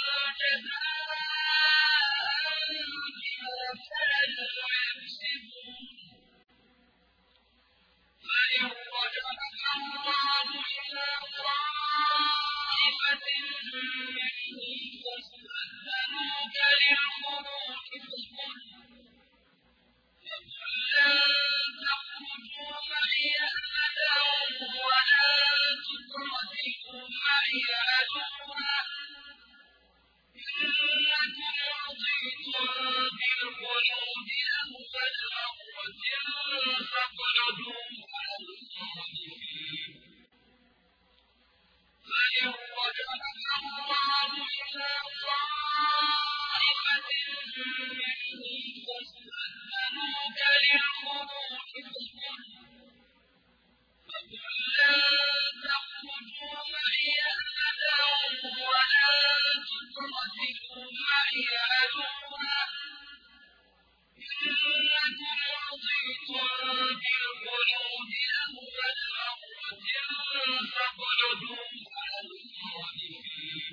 جزاء بما كانوا يكسبون فإن رجعك الله إلى طائفة منهم فاستأذنوك للخروج فقل لن تخرجوا معي أبدا ولن تقاتلوا معي عدوا إنكم رضيتم بالقعود أول مرة فاقعدوا مع الخالفين فإن رجعك الله إلى طائفة منهم فاستأذنوك للخروج فقل لن تخرجوا معي أبدا ولن تقاتلوا معي عدوا إنكم رضيتم بالقعود أول مرة فاقعدوا مع الخالفين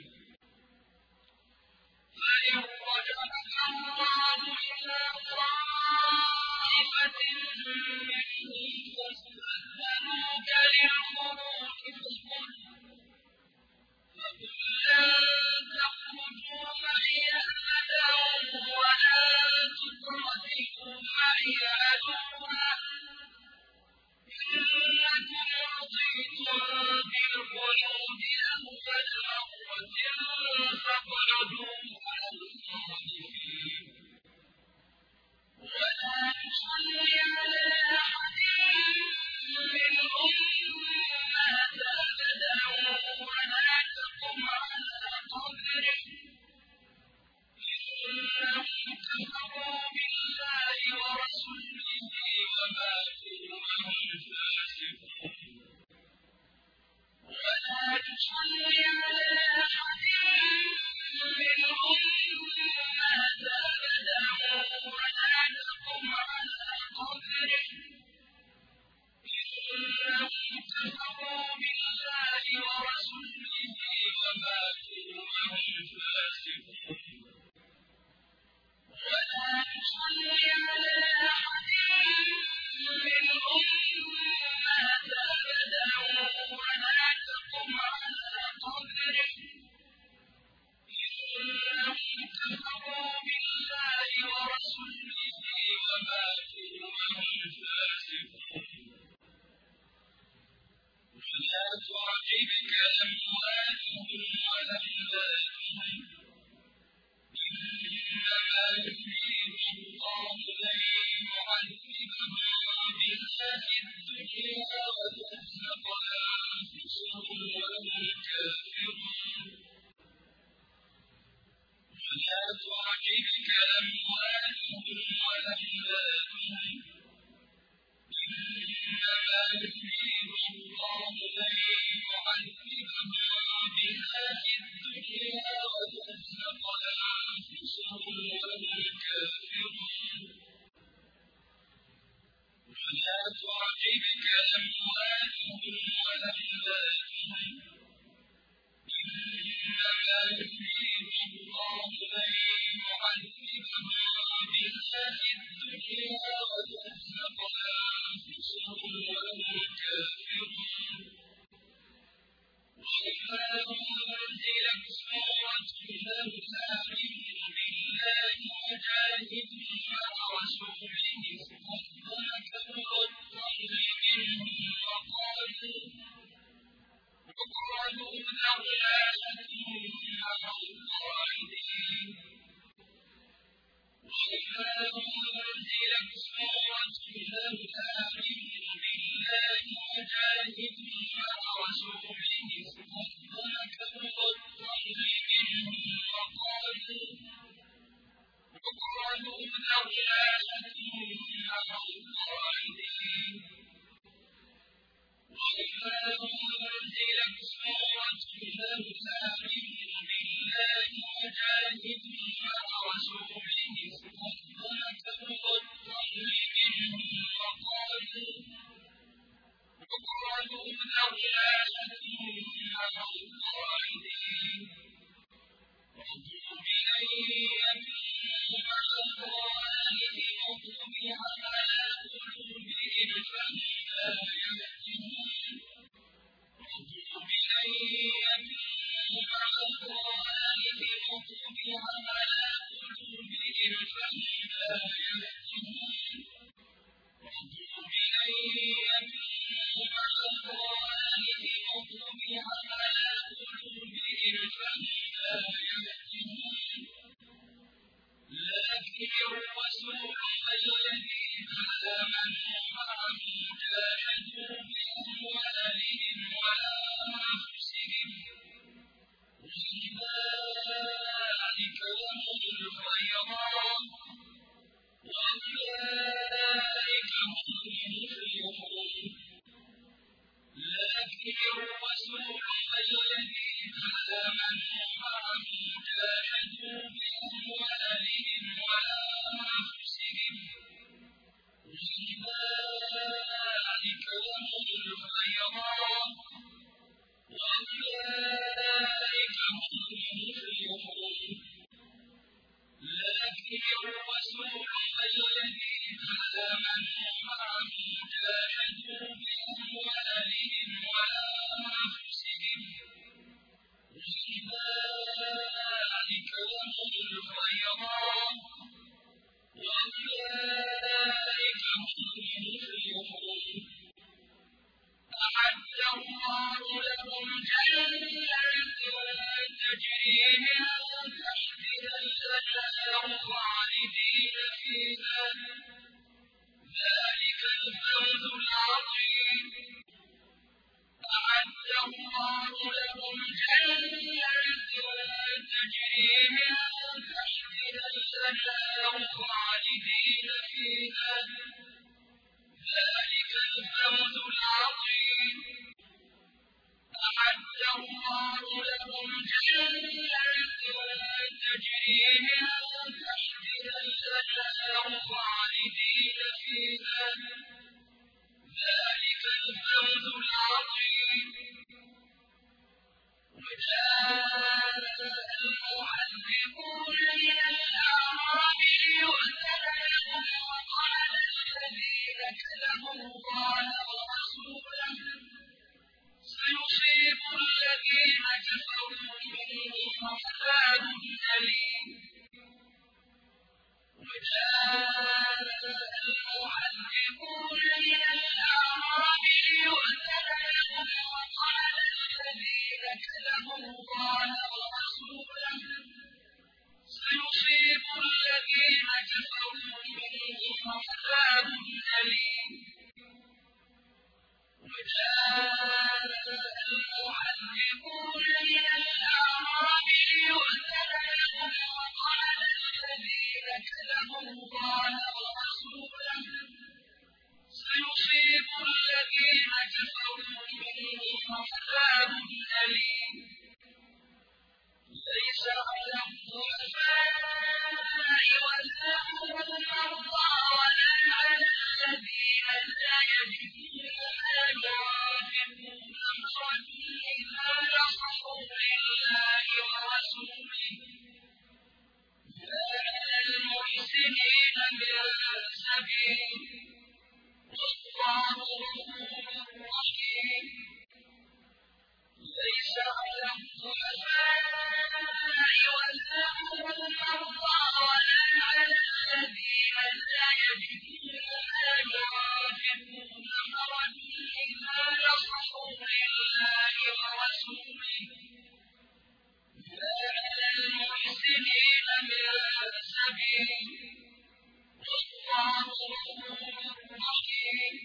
فإن رجعك الله إلى طائفة منهم فاستأذنوك للخروج فقل لن تخرجوا معي أبدا ولن تقاتلوا معي عدوا إنكم رضيتم بالقعود أول مرة فاقعدوا مع الخالفين ولا تصل على أحد منهم مات أبدا ولا تقم على قبره إنهم كفروا بالله ورسوله وماتوا وهم فاسقون ولا تصل على أحد منهم مات أبدا ولا تقم على قبره إنهم كفروا بالله ورسوله وماتوا وهم فاسقون ولا تصل على أحد منهم مات أبدا ولا تقم على قبره إنهم كفروا بالله ورسوله وماتوا وهم فاسقون ولا تعجبك أموالهم ولا أولادهم ولا تعجبك أموالهم ولا أولادهم إنما يريد الله أن يعذبهم بها في الدنيا وتزهق أنفسهم وهم كافرون ولا تعجبك أموالهم ولا أولادهم إنما يريد الله أن يعذبهم بها في الدنيا وتزهق أنفسهم وهم كافرون وإذا أنزلت سورة أن آمنوا بالله وجاهدوا مع رسوله استحسنك الطيب منهم وقالوا ذرنا نكن مع الخالدين وإذا أنزلت سورة أن آمنوا بالله وجاهدوا مع رسوله استحسنك الطيب منهم وقالوا ذرنا نكن مع الخالدين وإذا أنزلت سورة أن آمنوا بالله وجاهدوا مع رسوله استحسنك الطيب منهم وقالوا ذرنا نكن مع الخالدين رضوا بأن يكونوا مع الخوالف وطبع على قلوبهم فهم لا يهتدون رضوا بأن يكونوا مع الخوالف وطبع على قلوبهم فهم لا يهتدون رضوا بأن يكونوا مع الخوالف وطبع على قلوبهم فهم لا يهتدون لكن الرسول والذين آمنوا معه جاهدوا بأموالهم وأنفسهم وأولئك لهم الخيرات وأولئك هم المفلحون لكن الرسول والذين آمنوا معه جاهدوا بأموالهم وأنفسهم وأولئك لهم الخيرات وأولئك هم المفلحون لكن الرسول والذين آمنوا معه جاهدوا بأموالهم وأنفسهم وأولئك لهم الخيرات وأولئك هم المفلحون أعد الله لهم جنات تجري من تحتها الأنهار خالدين فيها ذلك الفوز العظيم أعد الله لهم جنات تجري من تحتها الأنهار خالدين فيها ذلك الفوز العظيم أعد الله لهم جنات تجري من تحتها الأنهار خالدين فيها ذلك الفوز العظيم وجاء المعذبون من الأعراب ليؤتمنهم وقال الذين كذبوا الله ورسوله سيصيب الذين كفروا منهم عذاب أليم وجاء المعذبون من الأعراب ليؤتمنهم وقال الذين كذبوا الله ورسوله سيصيب الذين كفروا منهم عذاب أليم وجاء المعذبون من الأعراب ليؤتمنهم وقال على الضعفاء والمرضى ولا على الذين لا يجدون ما ينفقون إلا نصحوا لله ورسوله ما على المحسنين من سبيل والله غفور رحيم ليس على الضعفاء والمرضى ولا على الذين لا يجدون ما ينفقون إلا نصحوا لله ورسوله ما على المحسنين من سبيل والله غفور رحيم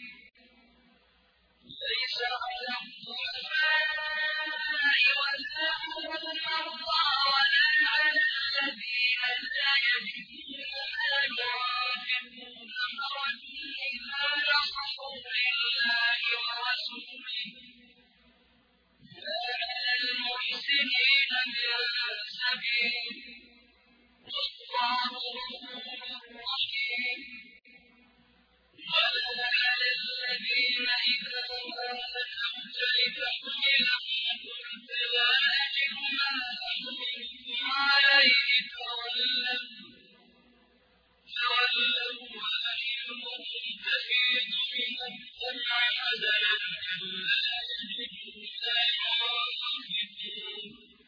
ليس على الضعفاء والمرضى ولا على الذين لا يجدون ما ينفقون إلا نصحوا لله ورسوله ما على المحسنين من سبيل والله غفور رحيم ولا على الذين إذا ما أتوك لتحملهم قلت لا أجد ما أحملكم عليه تولوا وأعينهم تفيض من الدمع حزنا ألا يجدوا ما ينفقون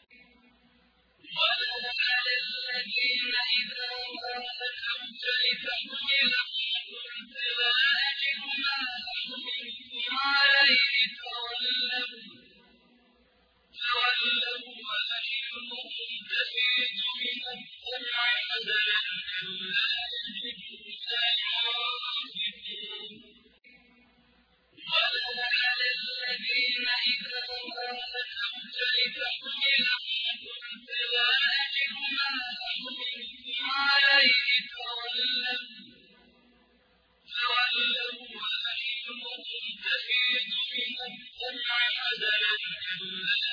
ولا على الذين إذا ما أتوك لتحملهم قلت لا أجد ما أحملكم عليه تولوا وأعينهم تفيض من الدمع حزنا ألا يجدوا ما ينفقون ولا على الذين إذا ما أتوك لتحملهم قلت لا أجد ما أحملكم عليه تولوا وأعينهم تفيض من الدمع حزنا ألا